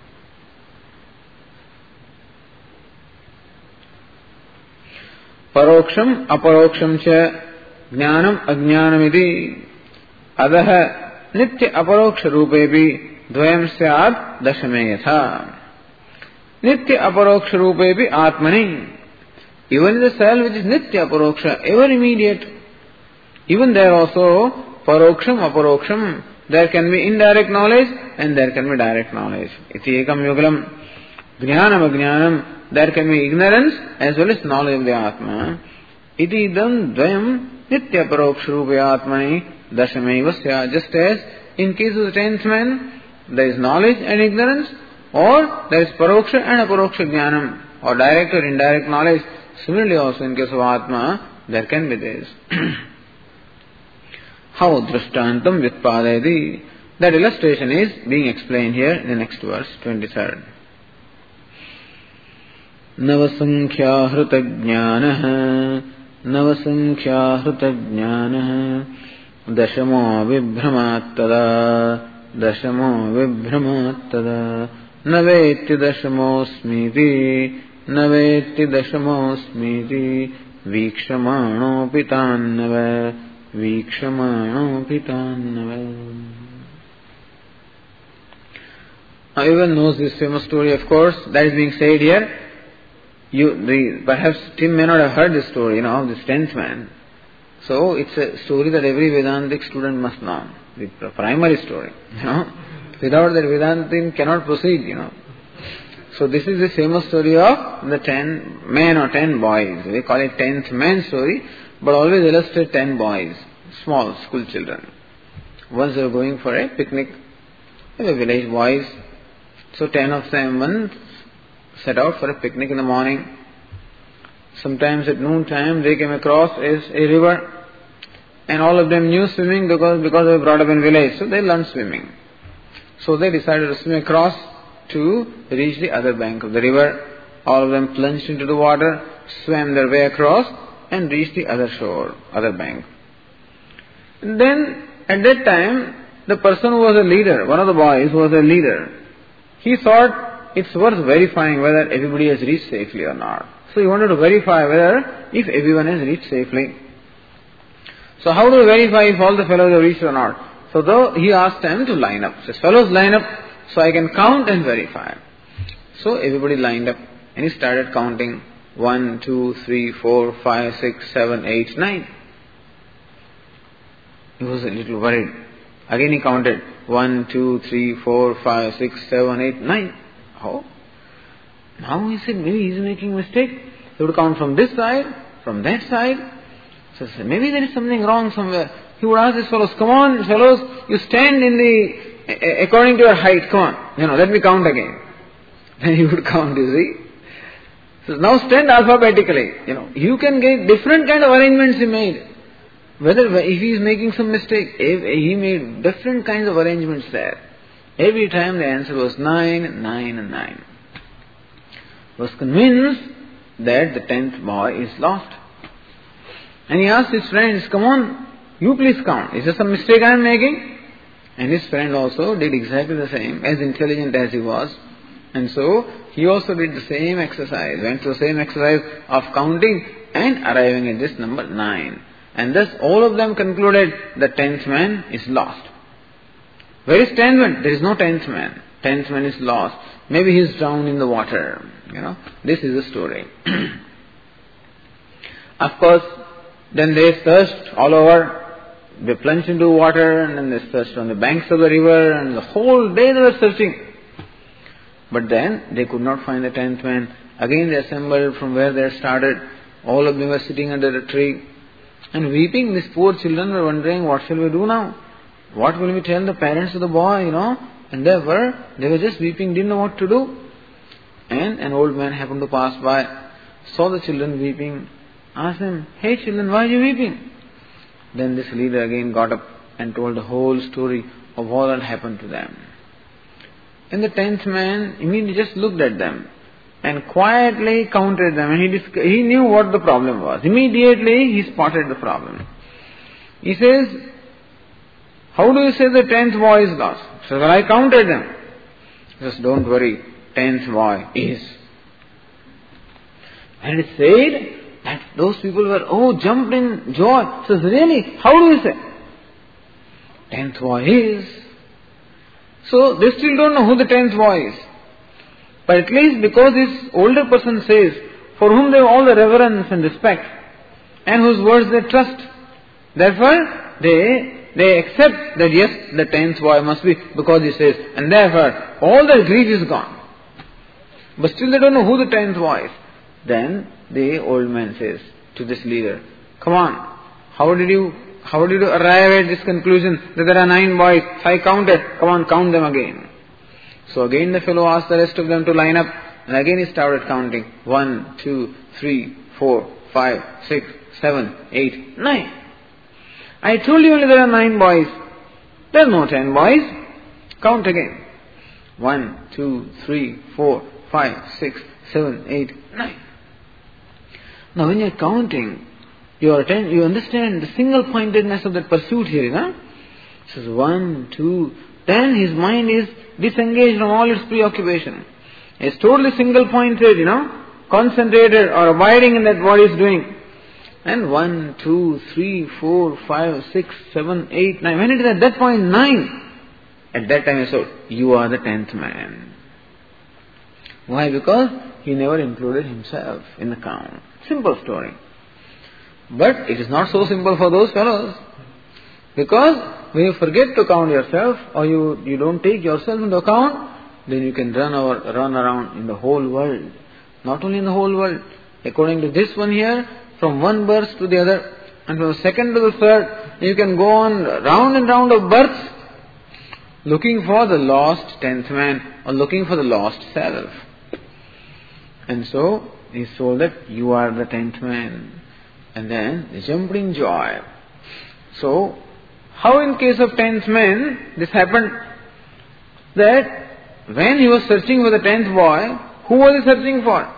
Paroksham aparoksham cha jnanam ajnanamiti adaha nitya aparoksha rupebi dvayam syad dashame yatha. Nitya aparoksha rupebi atmani. Even the self which is nitya aparoksha, ever immediate, even there also paroksham aparoksham, there can be indirect knowledge and there can be direct knowledge. Iti ekam yugalam. Jnanam ajnanam, there can be ignorance as well as knowledge of the Atma. Iti idam dvayam nitya paroksha rupe atmani dashameva sya. Just as in case of the tenth man, there is knowledge and ignorance, or there is paroksha and aparoksha jnanam, or direct or indirect knowledge. Similarly also in case of Atma, there can be this. How drashtantam vyutpadayati. That illustration is being explained here in the next verse, twenty-third. Navasankhya hrita jnanah Navasankhya hrita jnanah Dashamo vibhramat tada Dashamo vibhramat tada Navetti dashamo smiti Navetti dashamo smiti Vikshamano pitannava Vikshamano pitannava. Everyone knows this famous story, of course, that is being said here. You, the, perhaps Tim may not have heard this story, you know, of this tenth man. So it's a story that every Vedantic student must know. The primary story, you know. Without that, Vedantin cannot proceed, you know. So this is the famous story of the ten men or ten boys. We call it tenth man story, but always illustrate ten boys, small school children. Once they were going for a picnic, they were village boys. So ten of them once set out for a picnic in the morning. Sometimes at noon time they came across a, a river, and all of them knew swimming because, because they were brought up in village, so they learned swimming. So they decided to swim across to reach the other bank of the river. All of them plunged into the water, swam their way across and reached the other shore, other bank. And then at that time, the person who was a leader, one of the boys who was a leader, he thought it's worth verifying whether everybody has reached safely or not. So he wanted to verify whether if everyone has reached safely. So how do we verify if all the fellows have reached or not? So though he asked them to line up. Says, fellows line up so I can count and verify. So everybody lined up and he started counting. One, two, three, four, five, six, seven, eight, nine. He was a little worried. Again he counted. One, two, three, four, five, six, seven, eight, nine. How? Now he said, maybe he's making a mistake. He would count from this side, from that side. So he said, maybe there is something wrong somewhere. He would ask his fellows, come on fellows, you stand in the, according to your height, come on. You know, let me count again. Then he would count, you see. So now stand alphabetically. You know, you can get different kind of arrangements he made. Whether, if he is making some mistake, he made different kinds of arrangements there. Every time the answer was nine, nine and nine. He was convinced that the tenth boy is lost. And he asked his friends, come on, you please count. Is there some mistake I am making? And his friend also did exactly the same, as intelligent as he was. And so, he also did the same exercise, went through the same exercise of counting and arriving at this number nine. And thus all of them concluded the tenth man is lost. Where is tenth man? There is no tenth man. Tenth man is lost. Maybe he is drowned in the water. You know, this is the story. Of course, then they searched all over. They plunged into water and then they searched on the banks of the river and the whole day they were searching. But then they could not find the tenth man. Again they assembled from where they had started. All of them were sitting under a tree and weeping. These poor children were wondering, what shall we do now? What will we tell the parents of the boy, you know? And they were, they were just weeping, didn't know what to do. And an old man happened to pass by, saw the children weeping, asked them, hey children, why are you weeping? Then this leader again got up and told the whole story of all that happened to them. And the tenth man immediately just looked at them and quietly counted them, and he dis- he knew what the problem was. Immediately he spotted the problem. He says, How do you say the tenth boy is lost? He says, well, I counted them. He says, don't worry, tenth boy is. And it said that those people were, oh, jumped in joy. He says, really? How do you say? Tenth boy is. So they still don't know who the tenth boy is. But at least because this older person says, for whom they have all the reverence and respect, and whose words they trust, therefore they they accept that yes, the tenth boy must be, because he says, and therefore all their grief is gone. But still they don't know who the tenth boy is. Then the old man says to this leader, come on, how did you how did you arrive at this conclusion that there are nine boys? I counted. Come on, count them again. So again the fellow asked the rest of them to line up, and again he started counting. One, two, three, four, five, six, seven, eight, nine. I told you only there are nine boys. There are no ten boys. Count again. One, two, three, four, five, six, seven, eight, nine. Now when you are counting, you are ten, you understand the single-pointedness of that pursuit here, you know? It says one, two, ten, his mind is disengaged from all its preoccupation. It's totally single-pointed, you know, concentrated or abiding in that what he is doing. And one, two, three, four, five, six, seven, eight, nine. When it is at that point nine, at that time I said, you are the tenth man. Why? Because he never included himself in the count. Simple story. But it is not so simple for those fellows. Because when you forget to count yourself, or you, you don't take yourself into account, then you can run over, run around in the whole world. Not only in the whole world. According to this one here, from one birth to the other, and from the second to the third, you can go on round and round of births, looking for the lost tenth man, or looking for the lost self. And so, he is told that you are the tenth man. And then, they jumped in joy. So, how in case of tenth man, this happened? That when he was searching for the tenth boy, who was he searching for?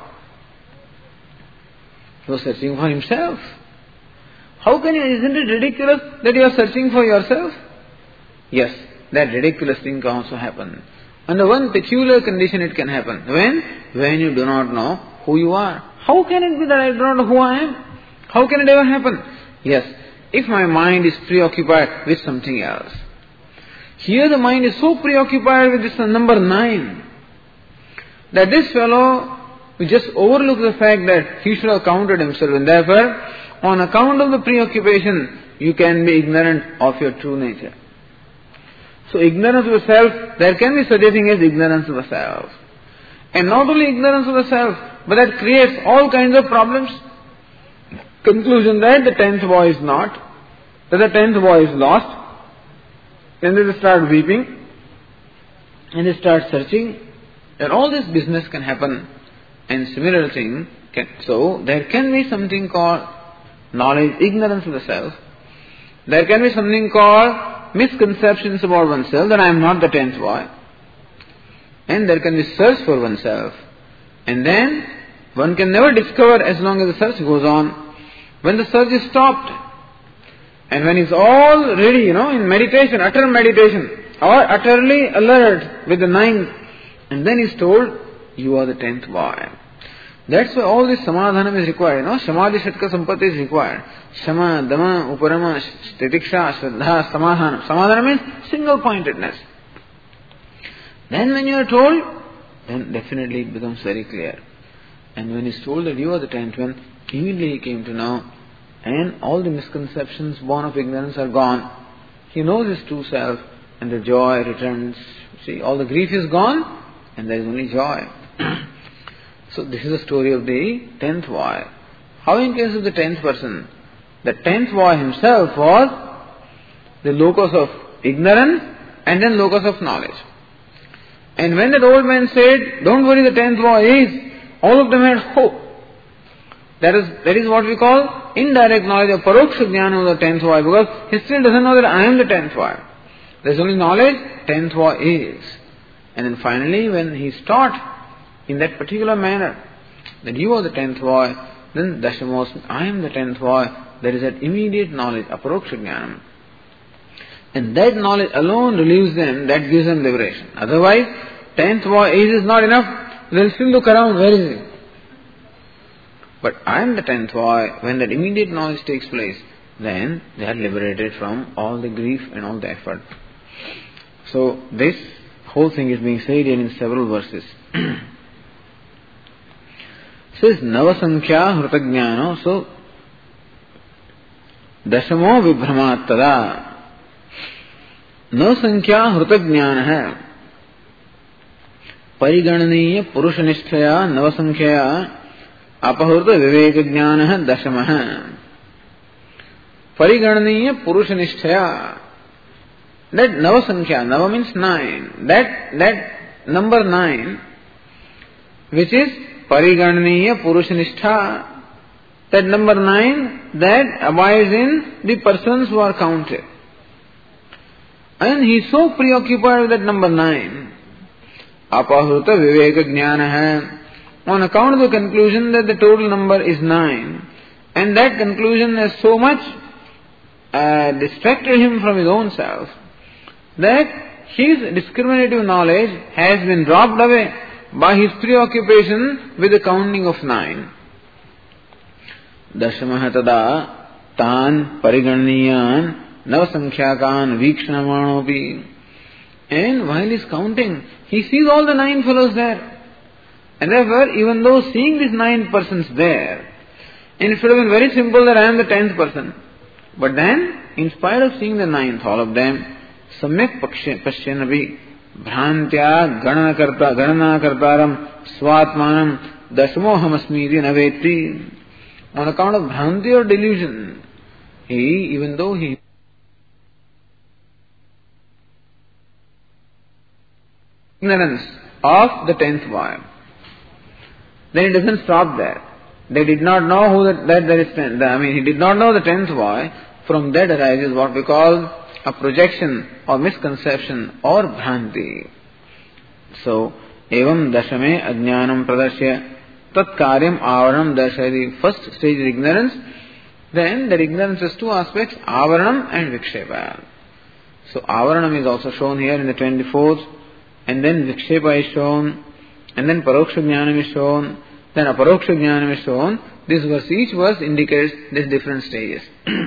He was searching for himself. How can you, isn't it ridiculous that you are searching for yourself? Yes, that ridiculous thing can also happen. Under one peculiar condition it can happen. When? When you do not know who you are. How can it be that I do not know who I am? How can it ever happen? Yes, if my mind is preoccupied with something else. Here the mind is so preoccupied with this number nine, that this fellow will just overlook the fact that he should have counted himself, and therefore, on account of the preoccupation, you can be ignorant of your true nature. So ignorance of the self, there can be such a thing as ignorance of the self. And not only ignorance of the self, but that creates all kinds of problems. Conclusion that the tenth boy is not, that the tenth boy is lost. Then they start weeping, and they start searching, and all this business can happen. And similar thing, can, so there can be something called knowledge, ignorance of the self. There can be something called misconceptions about oneself, that I am not the tenth boy. And there can be search for oneself. And then one can never discover as long as the search goes on. When the search is stopped, and when he's all ready, you know, in meditation, utter meditation, or utterly alert with the ninth, and then he's told, you are the tenth boy. That's why all this samadhanam is required, you know, samadhi shatka sampatti is required. Shama, dama, uparama, titiksha, shraddha, samadhanam. Samadhanam means single-pointedness. Then when you are told, then definitely it becomes very clear. And when he's told that you are the tenth one, immediately he came to know, and all the misconceptions born of ignorance are gone. He knows his true self, and the joy returns. See, all the grief is gone, and there is only joy. So this is the story of the tenth boy. How in case of the tenth person? The tenth boy himself was the locus of ignorance, and then locus of knowledge. And when that old man said, don't worry, the tenth boy is, all of them had hope. That is, that is what we call indirect knowledge of paroksha jnana of the tenth boy, because he still doesn't know that I am the tenth boy. There is only knowledge, tenth boy is. And then finally, when he is taught in that particular manner, that you are the tenth boy, then Dashamosmi, I am the tenth boy, there is that immediate knowledge, aparoksha jnanam. And that knowledge alone relieves them, that gives them liberation. Otherwise, tenth voice is not enough. They'll still look around, where is it? But I am the tenth voice. When that immediate knowledge takes place, then they are liberated from all the grief and all the effort. So this whole thing is being said here in several verses. Says Navasankhya Hrutagnano, so Dashamo Vibhramat Tada. Navasankhya Hrutagnana hai. Parigananiya Purushanishthaya Navasankhya Apahurta Viveka Jnana Dashamaha. Parigananiya Purushanishthaya. That Navasankhya, Nava means nine. That, that number nine, which is Parigananiya Purushanistha, that number nine, that abides in the persons who are counted. And he is so preoccupied with that number nine. Apahruta Viveka Jnana. On account of the conclusion that the total number is nine, and that conclusion has so much uh, distracted him from his own self, that his discriminative knowledge has been dropped away by his preoccupation with the counting of nine. Dashamaha tada tan pariganniyan navasankhyakan vikshnamanopi. And while he is counting, he sees all the nine fellows there. And therefore, even though seeing these nine persons there, and it should have been very simple that I am the tenth person. But then, in spite of seeing the ninth, all of them, samyak pashyanabi bhrantya ganana karta ganana kartaram swatmanam dashmo hamasmiti naveti. On account of bhranti or delusion, he, even though he ignorance of the tenth voice, then it doesn't stop there. They did not know who that, that there is tenth. I mean, he did not know the tenth voice. From that arises what we call a projection or misconception or bhranti. So, evam dashame ajnanam pradarshya tat karyam avaranam darshayati. First stage is ignorance. Then that ignorance has two aspects, avaranam and vikshepa. So, avaranam is also shown here in the twenty-fourth. And then vikshepa is shown. And then paroksha jnanam is shown. Then aparoksha jnanam is shown. This verse, each verse indicates these different stages.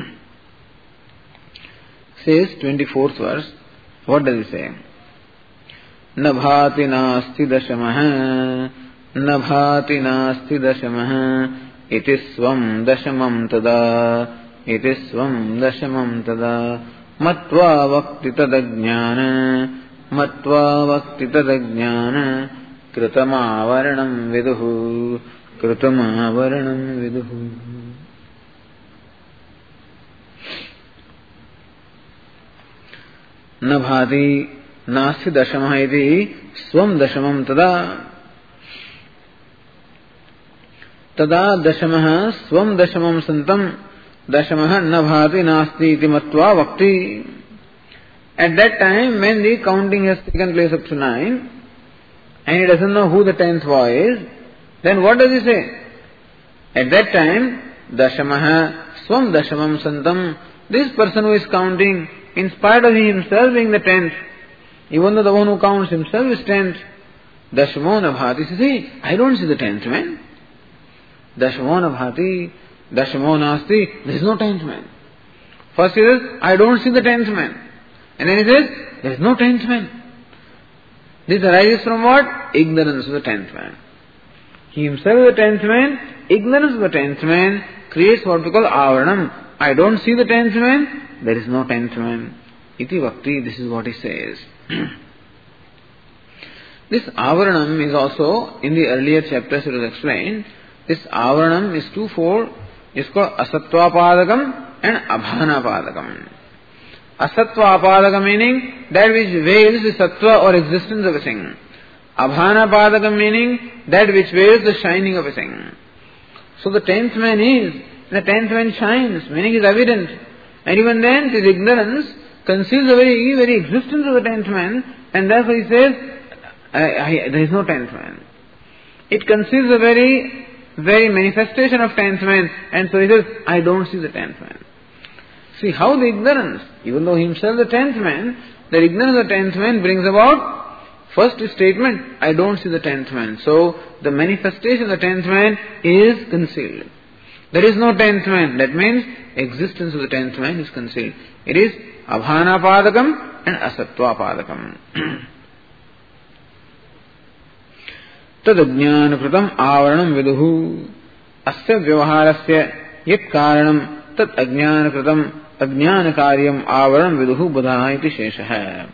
Says twenty-fourth verse. What does it say? Nabhati nasti dashamaha Nabhati nasti dashamaha Iti svam dashamam tada Iti svam dashamam tada Matva vakti tadajnana Matva vakti tadajnana Kritamaavaranam viduhu Kritamaavaranam viduhu. Nabhati nasti dashamaha iti swam dashamam tada. Tada dashamaha swam dashamam santam dashamaha nabhati nasti iti matva vakti. At that time, when the counting has taken place up to nine, and he doesn't know who the tenth voice is, then what does he say? At that time, dashamaha swam dashamam santam. This person who is counting, in spite of himself being the tenth, even though the one who counts himself is tenth, dashamo nabhati. He says, I don't see the tenth man. Dashamo nabhati, dashamo nasti. There is no tenth man. First he says, I don't see the tenth man. And then he says, there is no tenth man. This arises from what? Ignorance of the tenth man. He himself is the tenth man. Ignorance of the tenth man creates what we call avaranam. I don't see the tenth man. There is no tenth man. Iti bhakti, this is what he says. This avaranam is also, in the earlier chapters it was explained, this avaranam is twofold. It's called asatva padakam and abhana padakam. Asatva apadaka meaning that which veils the sattva or existence of a thing. Abhana padaka meaning that which veils the shining of a thing. So the tenth man is, the tenth man shines, meaning is evident. And even then his ignorance conceals the very, very existence of the tenth man, and therefore he says, I, I, there is no tenth man. It conceals the very, very manifestation of tenth man, and so he says, I don't see the tenth man. See how the ignorance, even though himself the tenth man, the ignorance of the tenth man brings about first statement, I don't see the tenth man. So the manifestation of the tenth man is concealed. There is no tenth man. That means existence of the tenth man is concealed. It is abhana padakam and asatva padakam. Tad ajnana kritam avaranam viduhu asya vyavaharasya yat karanam tad ajnana kritam ajnana karyam avaranam viduhu buddha iti sheshaha.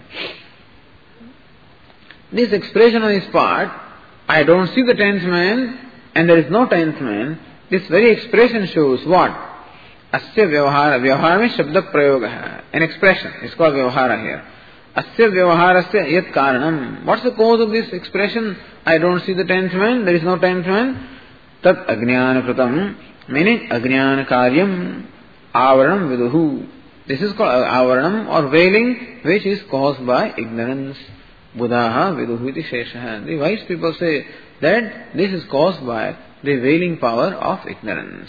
This expression on his part, I don't see the tenth man and there is no tenth man, this very expression shows what? Asya vyavahara. Vyavahara means shabda prayoga. An expression. It's called vyavahara here. Asya vyavaharasya yat karanam. What's the cause of this expression? I don't see the tenth man, there is no tenth man. Tat ajnana kritam, meaning ajnana karyam avaranam viduhu. This is called avaranam or veiling, which is caused by ignorance. Buddhaha viduhu iti sheshaha. The wise people say that this is caused by the veiling power of ignorance.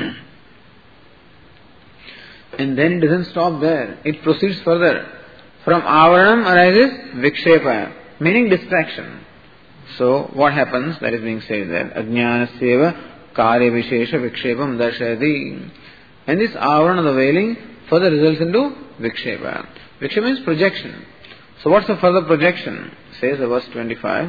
And then it doesn't stop there. It proceeds further. From avaranam arises vikshepa, meaning distraction. So what happens? That is being said there. Ajnanasyeva karya vishesha vikshepam darshayati. And this avarana, the veiling, further results into vikshepa. Vikshepa means projection. So what's the further projection? Says the verse twenty-five.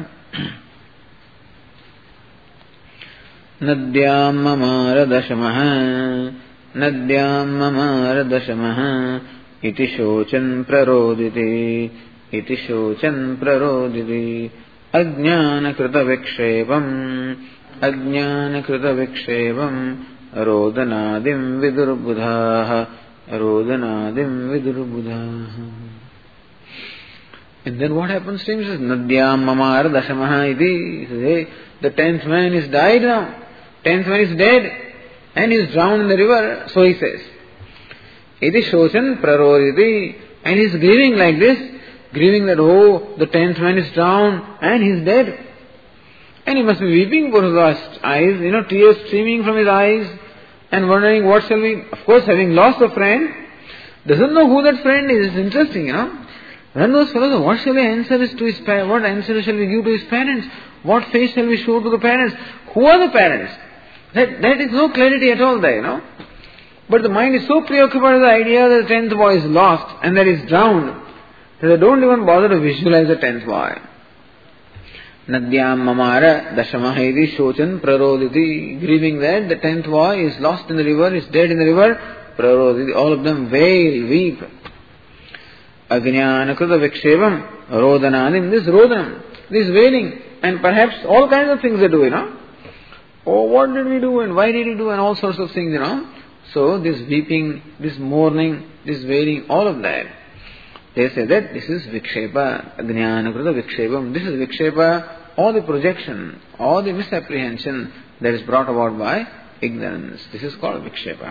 Nadyam mamara dashamaha Nadyam mamara dashamaha iti shochan praroditi iti shochan praroditi ajnana krita vikshepam ajnana krita vikshepam rodanadim vidurbudhaha rodanadim vidurbudhaha. And then what happens to him? He says, Nadyam mamar dashamaha iti. He says, hey, the tenth man is died now. Tenth man is dead. And he is drowned in the river. So he says. Iti shochan praroditi. And he is grieving like this. Grieving that, oh, the tenth man is drowned and he is dead. And he must be weeping for his lost eyes. You know, tears streaming from his eyes. And wondering what shall we... Of course, having lost a friend, doesn't know who that friend is. It's interesting, you know. Then those fellows, what shall we answer to his parents? What answer shall we give to his parents? What face shall we show to the parents? Who are the parents? That that is no clarity at all there, you know. But the mind is so preoccupied with the idea that the tenth boy is lost and that he is drowned that they don't even bother to visualize the tenth boy. Nadyam mamara dashamahidi shochan praroditi. Grieving that the tenth boy is lost in the river, is dead in the river, praroditi. All of them wail, weep. Ajnana krita vikshepam rodananim. This rodanam, this wailing, and perhaps all kinds of things they do, you know. Oh, what did we do and why did we do and all sorts of things, you know. So this weeping, this mourning, this wailing, all of that. They say that this is vikshepa, ajnana krita vikshepam. This is vikshepa, all the projection, all the misapprehension that is brought about by ignorance. This is called vikshepa.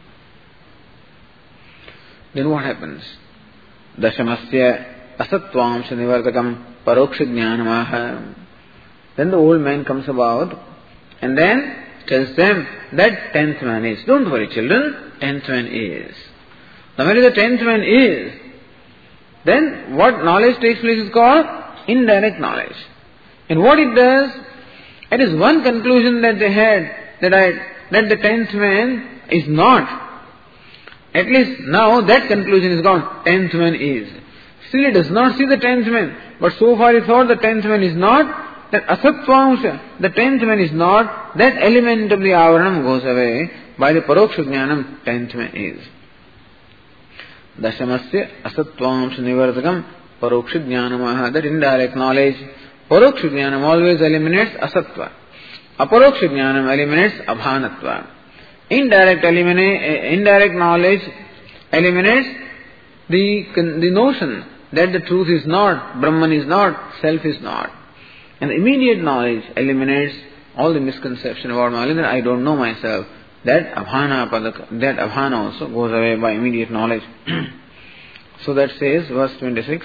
Then what happens? Dashamasya asattvamsha nivartakam paroksha jnanamaha. Then the old man comes about and then tells them that tenth man is. Don't worry children, tenth man is. Now when the tenth man is, then what knowledge takes place is called indirect knowledge. And what it does, it is one conclusion that they had, that I, that the tenth man is not. At least now that conclusion is gone. Tenth man is. Still he does not see the tenth man. But so far he thought the tenth man is not. That asatvamsha, the tenth man is not. That element of the avaranam goes away. By the paroksha jnanam, tenth man is. Dashamasya asatvamsha nivartakam paroksha jnanamaha. That indirect knowledge. Paroksha jnanam always eliminates asatva. Aparoksha jnanam eliminates abhanatva. Indirect eliminate, indirect knowledge eliminates the, the notion that the truth is not, Brahman is not, self is not. And immediate knowledge eliminates all the misconception about knowledge that I don't know myself. That abhana, that abhana also goes away by immediate knowledge. So that says, verse twenty-six,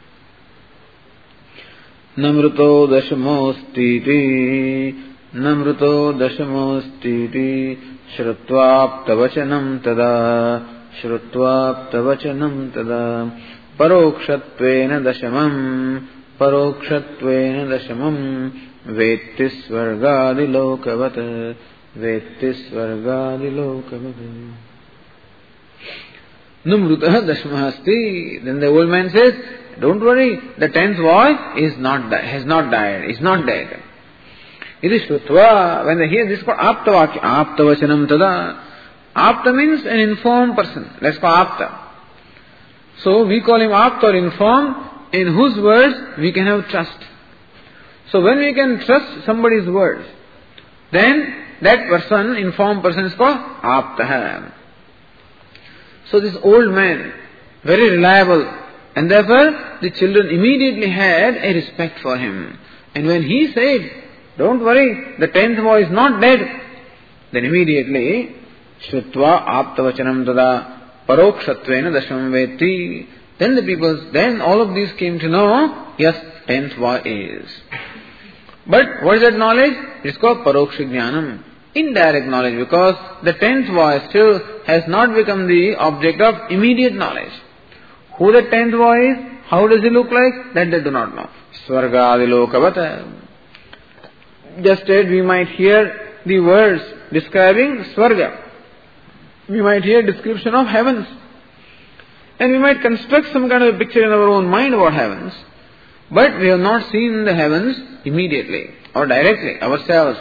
Namruto dashmostiti Namruto dashmostiti Shrutvaptavachanam tada Shrutva-aptavachanam tada Parokshatvena dashamam Parokshatvena dashamam Vetti svargadi lokavat Vetti svargadi lokavat Numrutah dashmahasti. Then the old man says, don't worry, the tenth voice is not di- has not died, is not dead. It is Shrutva. When they hear this, called Aptavakya. Aptavachanam tada. Apta means an informed person. Let's call Apta. So we call him Apta or informed, in whose words we can have trust. So when we can trust somebody's words, then that person, informed person, is called Apta. So this old man, very reliable, and therefore the children immediately had a respect for him. And when he said, don't worry, the tenth voice is not dead, then immediately, Shrutva aptavachanam tada parokshatvena dasham veti. Then the people, then all of these came to know, yes, tenth voice is. But what is that knowledge? It's called parokshajnanam. Indirect knowledge, because the tenth voice still has not become the object of immediate knowledge. Who the tenth voice is, how does he look like, that they do not know. Svargadilokavata. Just as we might hear the words describing Svarga. We might hear description of heavens. And we might construct some kind of a picture in our own mind about heavens. But we have not seen the heavens immediately or directly ourselves.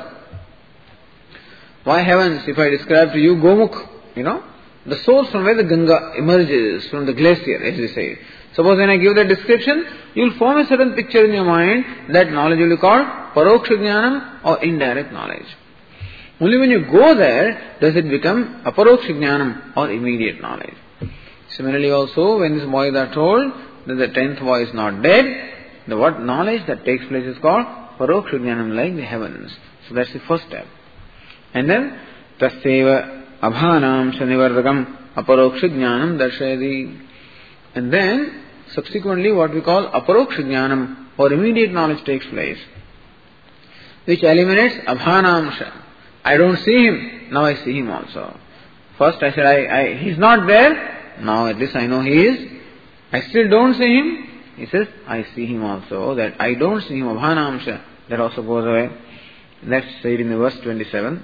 Why heavens? If I describe to you Gomukh, you know, the source from where the Ganga emerges, from the glacier, as we say. Suppose when I give that description, you will form a certain picture in your mind. That knowledge will be called parokshajnanam or indirect knowledge. Only when you go there does it become aparokshajnanam or immediate knowledge. Similarly also, when these boys are told that the tenth voice is not dead, the what knowledge that takes place is called parokshajnanam, like the heavens. So that's the first step. And then, tasyeva abhanam shanivardakam aparokshajnanam darshayadi. And then, subsequently what we call aparokshajnanam or immediate knowledge takes place, which eliminates abhanamsha. I don't see him, now I see him also. First I said, I, I, he's not there, now at least I know he is. I still don't see him. He says, I see him also. That I don't see him, abhanamsha, that also goes away. Let's say it in the verse twenty-seven.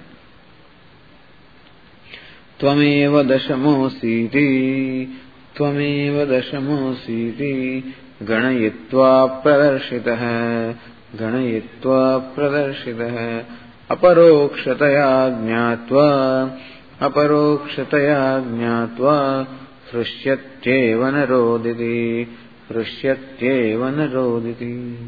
Tvameva dashamositi Tvameva dashamositi Ganayitva pradarshitah Ganayitva pradarshitah Aparokshataya jnatva Aparokshataya jnatva Hrushyatyeva naroditi Hrushyatyeva naroditi.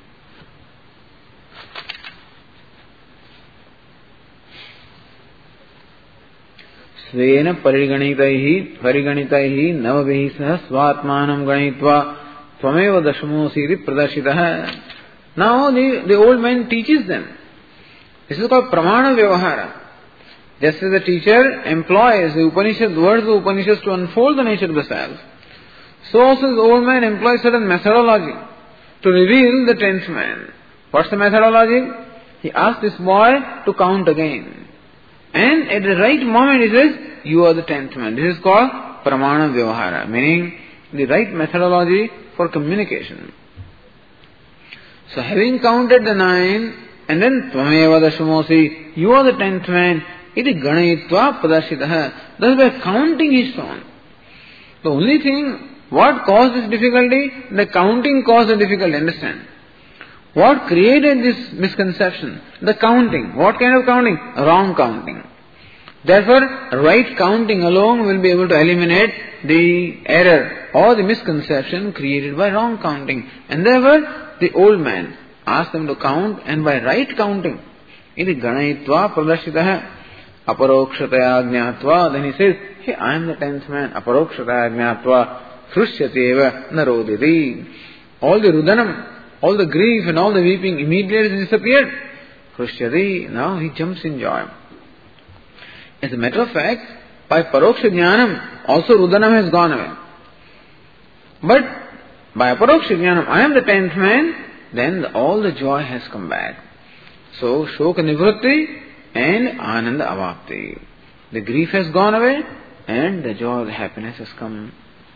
Svena pariganitaihi pariganitaihi navavihi sah svatmanam ganitva tvameva dashmositi pradarshitah. Now the, the old man teaches them. This is called pramana vyavahara. Just as the teacher employs the Upanishad, words of Upanishads to unfold the nature of the self, so also the old man employs certain methodology to reveal the tenth man. What's the methodology? He asks this boy to count again. And at the right moment he says, you are the tenth man. This is called pramana vyavahara, meaning the right methodology for communication. So having counted the nine, and then tvameva dashamosi, you are the tenth man, it is ganayitva pradarshitah. Thus by counting he is shown. The only thing, what caused this difficulty? The counting caused the difficulty, understand? What created this misconception? The counting. What kind of counting? Wrong counting. Therefore, right counting alone will be able to eliminate the error or the misconception created by wrong counting. And therefore, the old man asked them to count, and by right counting, it is ganayitva pradarshitah aparokshataya jnatva. Then he says, hey, I am the tenth man. Aparokshataya jnatva hrushyatyeva naroditi. All the rudanam, all the grief and all the weeping immediately disappeared. Hrishyati, now he jumps in joy. As a matter of fact, by paroksha jnanam, also rudanam has gone away. But by paroksha jnanam, I am the tenth man, then the, all the joy has come back. So, shoka nivrutti and ananda avapti. The grief has gone away and the joy of the happiness has come.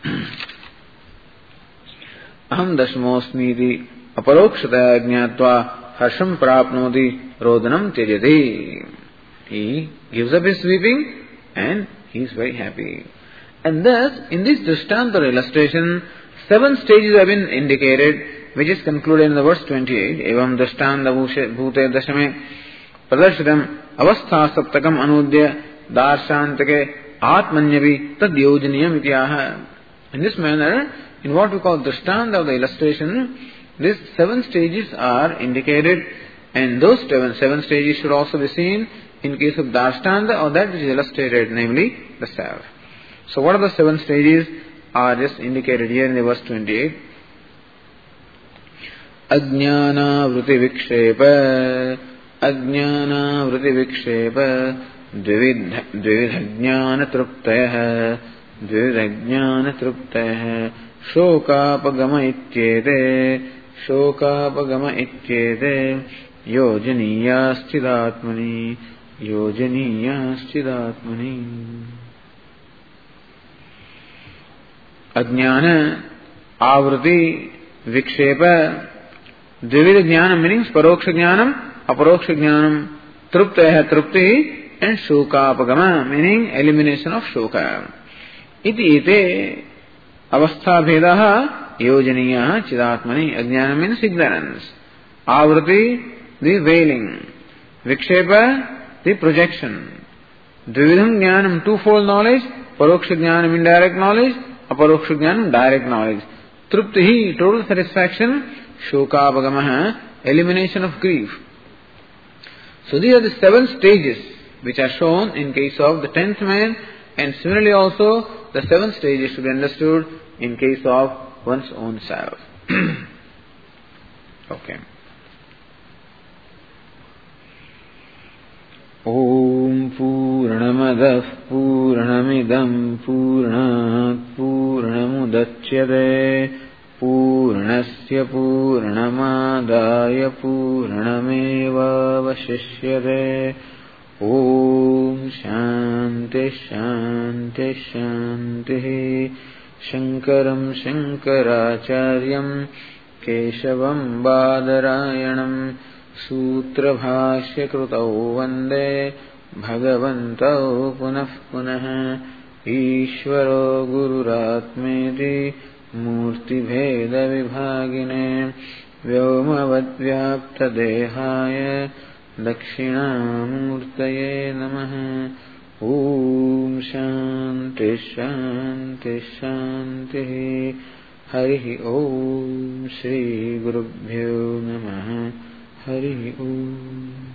Aham dashmosmiti aparokshata jnatva harsham prapnoti rodanam tyajati. He gives up his weeping and he is very happy. And thus, in this Drishtanta illustration, seven stages have been indicated, which is concluded in the verse twenty-eight. Evam Drishtanta bhute dashame pradashitam avastha saptakam anudya darshantake atmanyavi tad yojaniyam ityaha. In this manner, in what we call Drishtanta of the illustration, these seven stages are indicated, and those seven, seven stages should also be seen in case of Dashtanta or that which is illustrated, namely the staff. So what are the seven stages are just indicated here in the verse twenty-eight. Ajnana vritti vikshepa, ajnana vritti vikshepa, dvividha jnana truptayah, dvividha jnana truptayah, shokapagama ityete, shokapagama ityete, yojaniyaschidatmani, yojaniyaschidatmani. Ajnana, avriti, vikshepa, dvividha jnanam meaning paroksha jnanam, aparoksha jnanam, truptaya trupti, and shokapagama meaning elimination of shoka. Iti ite avastha bhedaha yojaniyaha chidatmani. Ajnana means ignorance. Avriti, the veiling. Vikshepa, the projection. Dvividham jnanam, twofold knowledge. Paroksha jnanam, indirect knowledge. Aparoksha jnanam, direct knowledge. Truptihi, total satisfaction. Shokapagamaha, elimination of grief. So these are the seven stages which are shown in case of the tenth man, and similarly also the seven stages should be understood in case of one's own self. Okay. Om Purnamadah Purnamidam Purnat Purnamudachyate Purnasya Purnamadaya Purnameva Vashishyate. Om Shanti Shanti Shanti. Shankaram Shankaracharyam Keshavam Badarayanam Sutra Bhashya Krutau Vande Bhagavantau Punah Punah. Ishvaro Gururatmeti Murti Bheda Vibhagine Vyomavad Vyapta Dehaya Dakshinamurtaye Namaha. Om Shanti Shanti Shanti. Hari Om Shri Gurubhyo Namaha. Hari Om.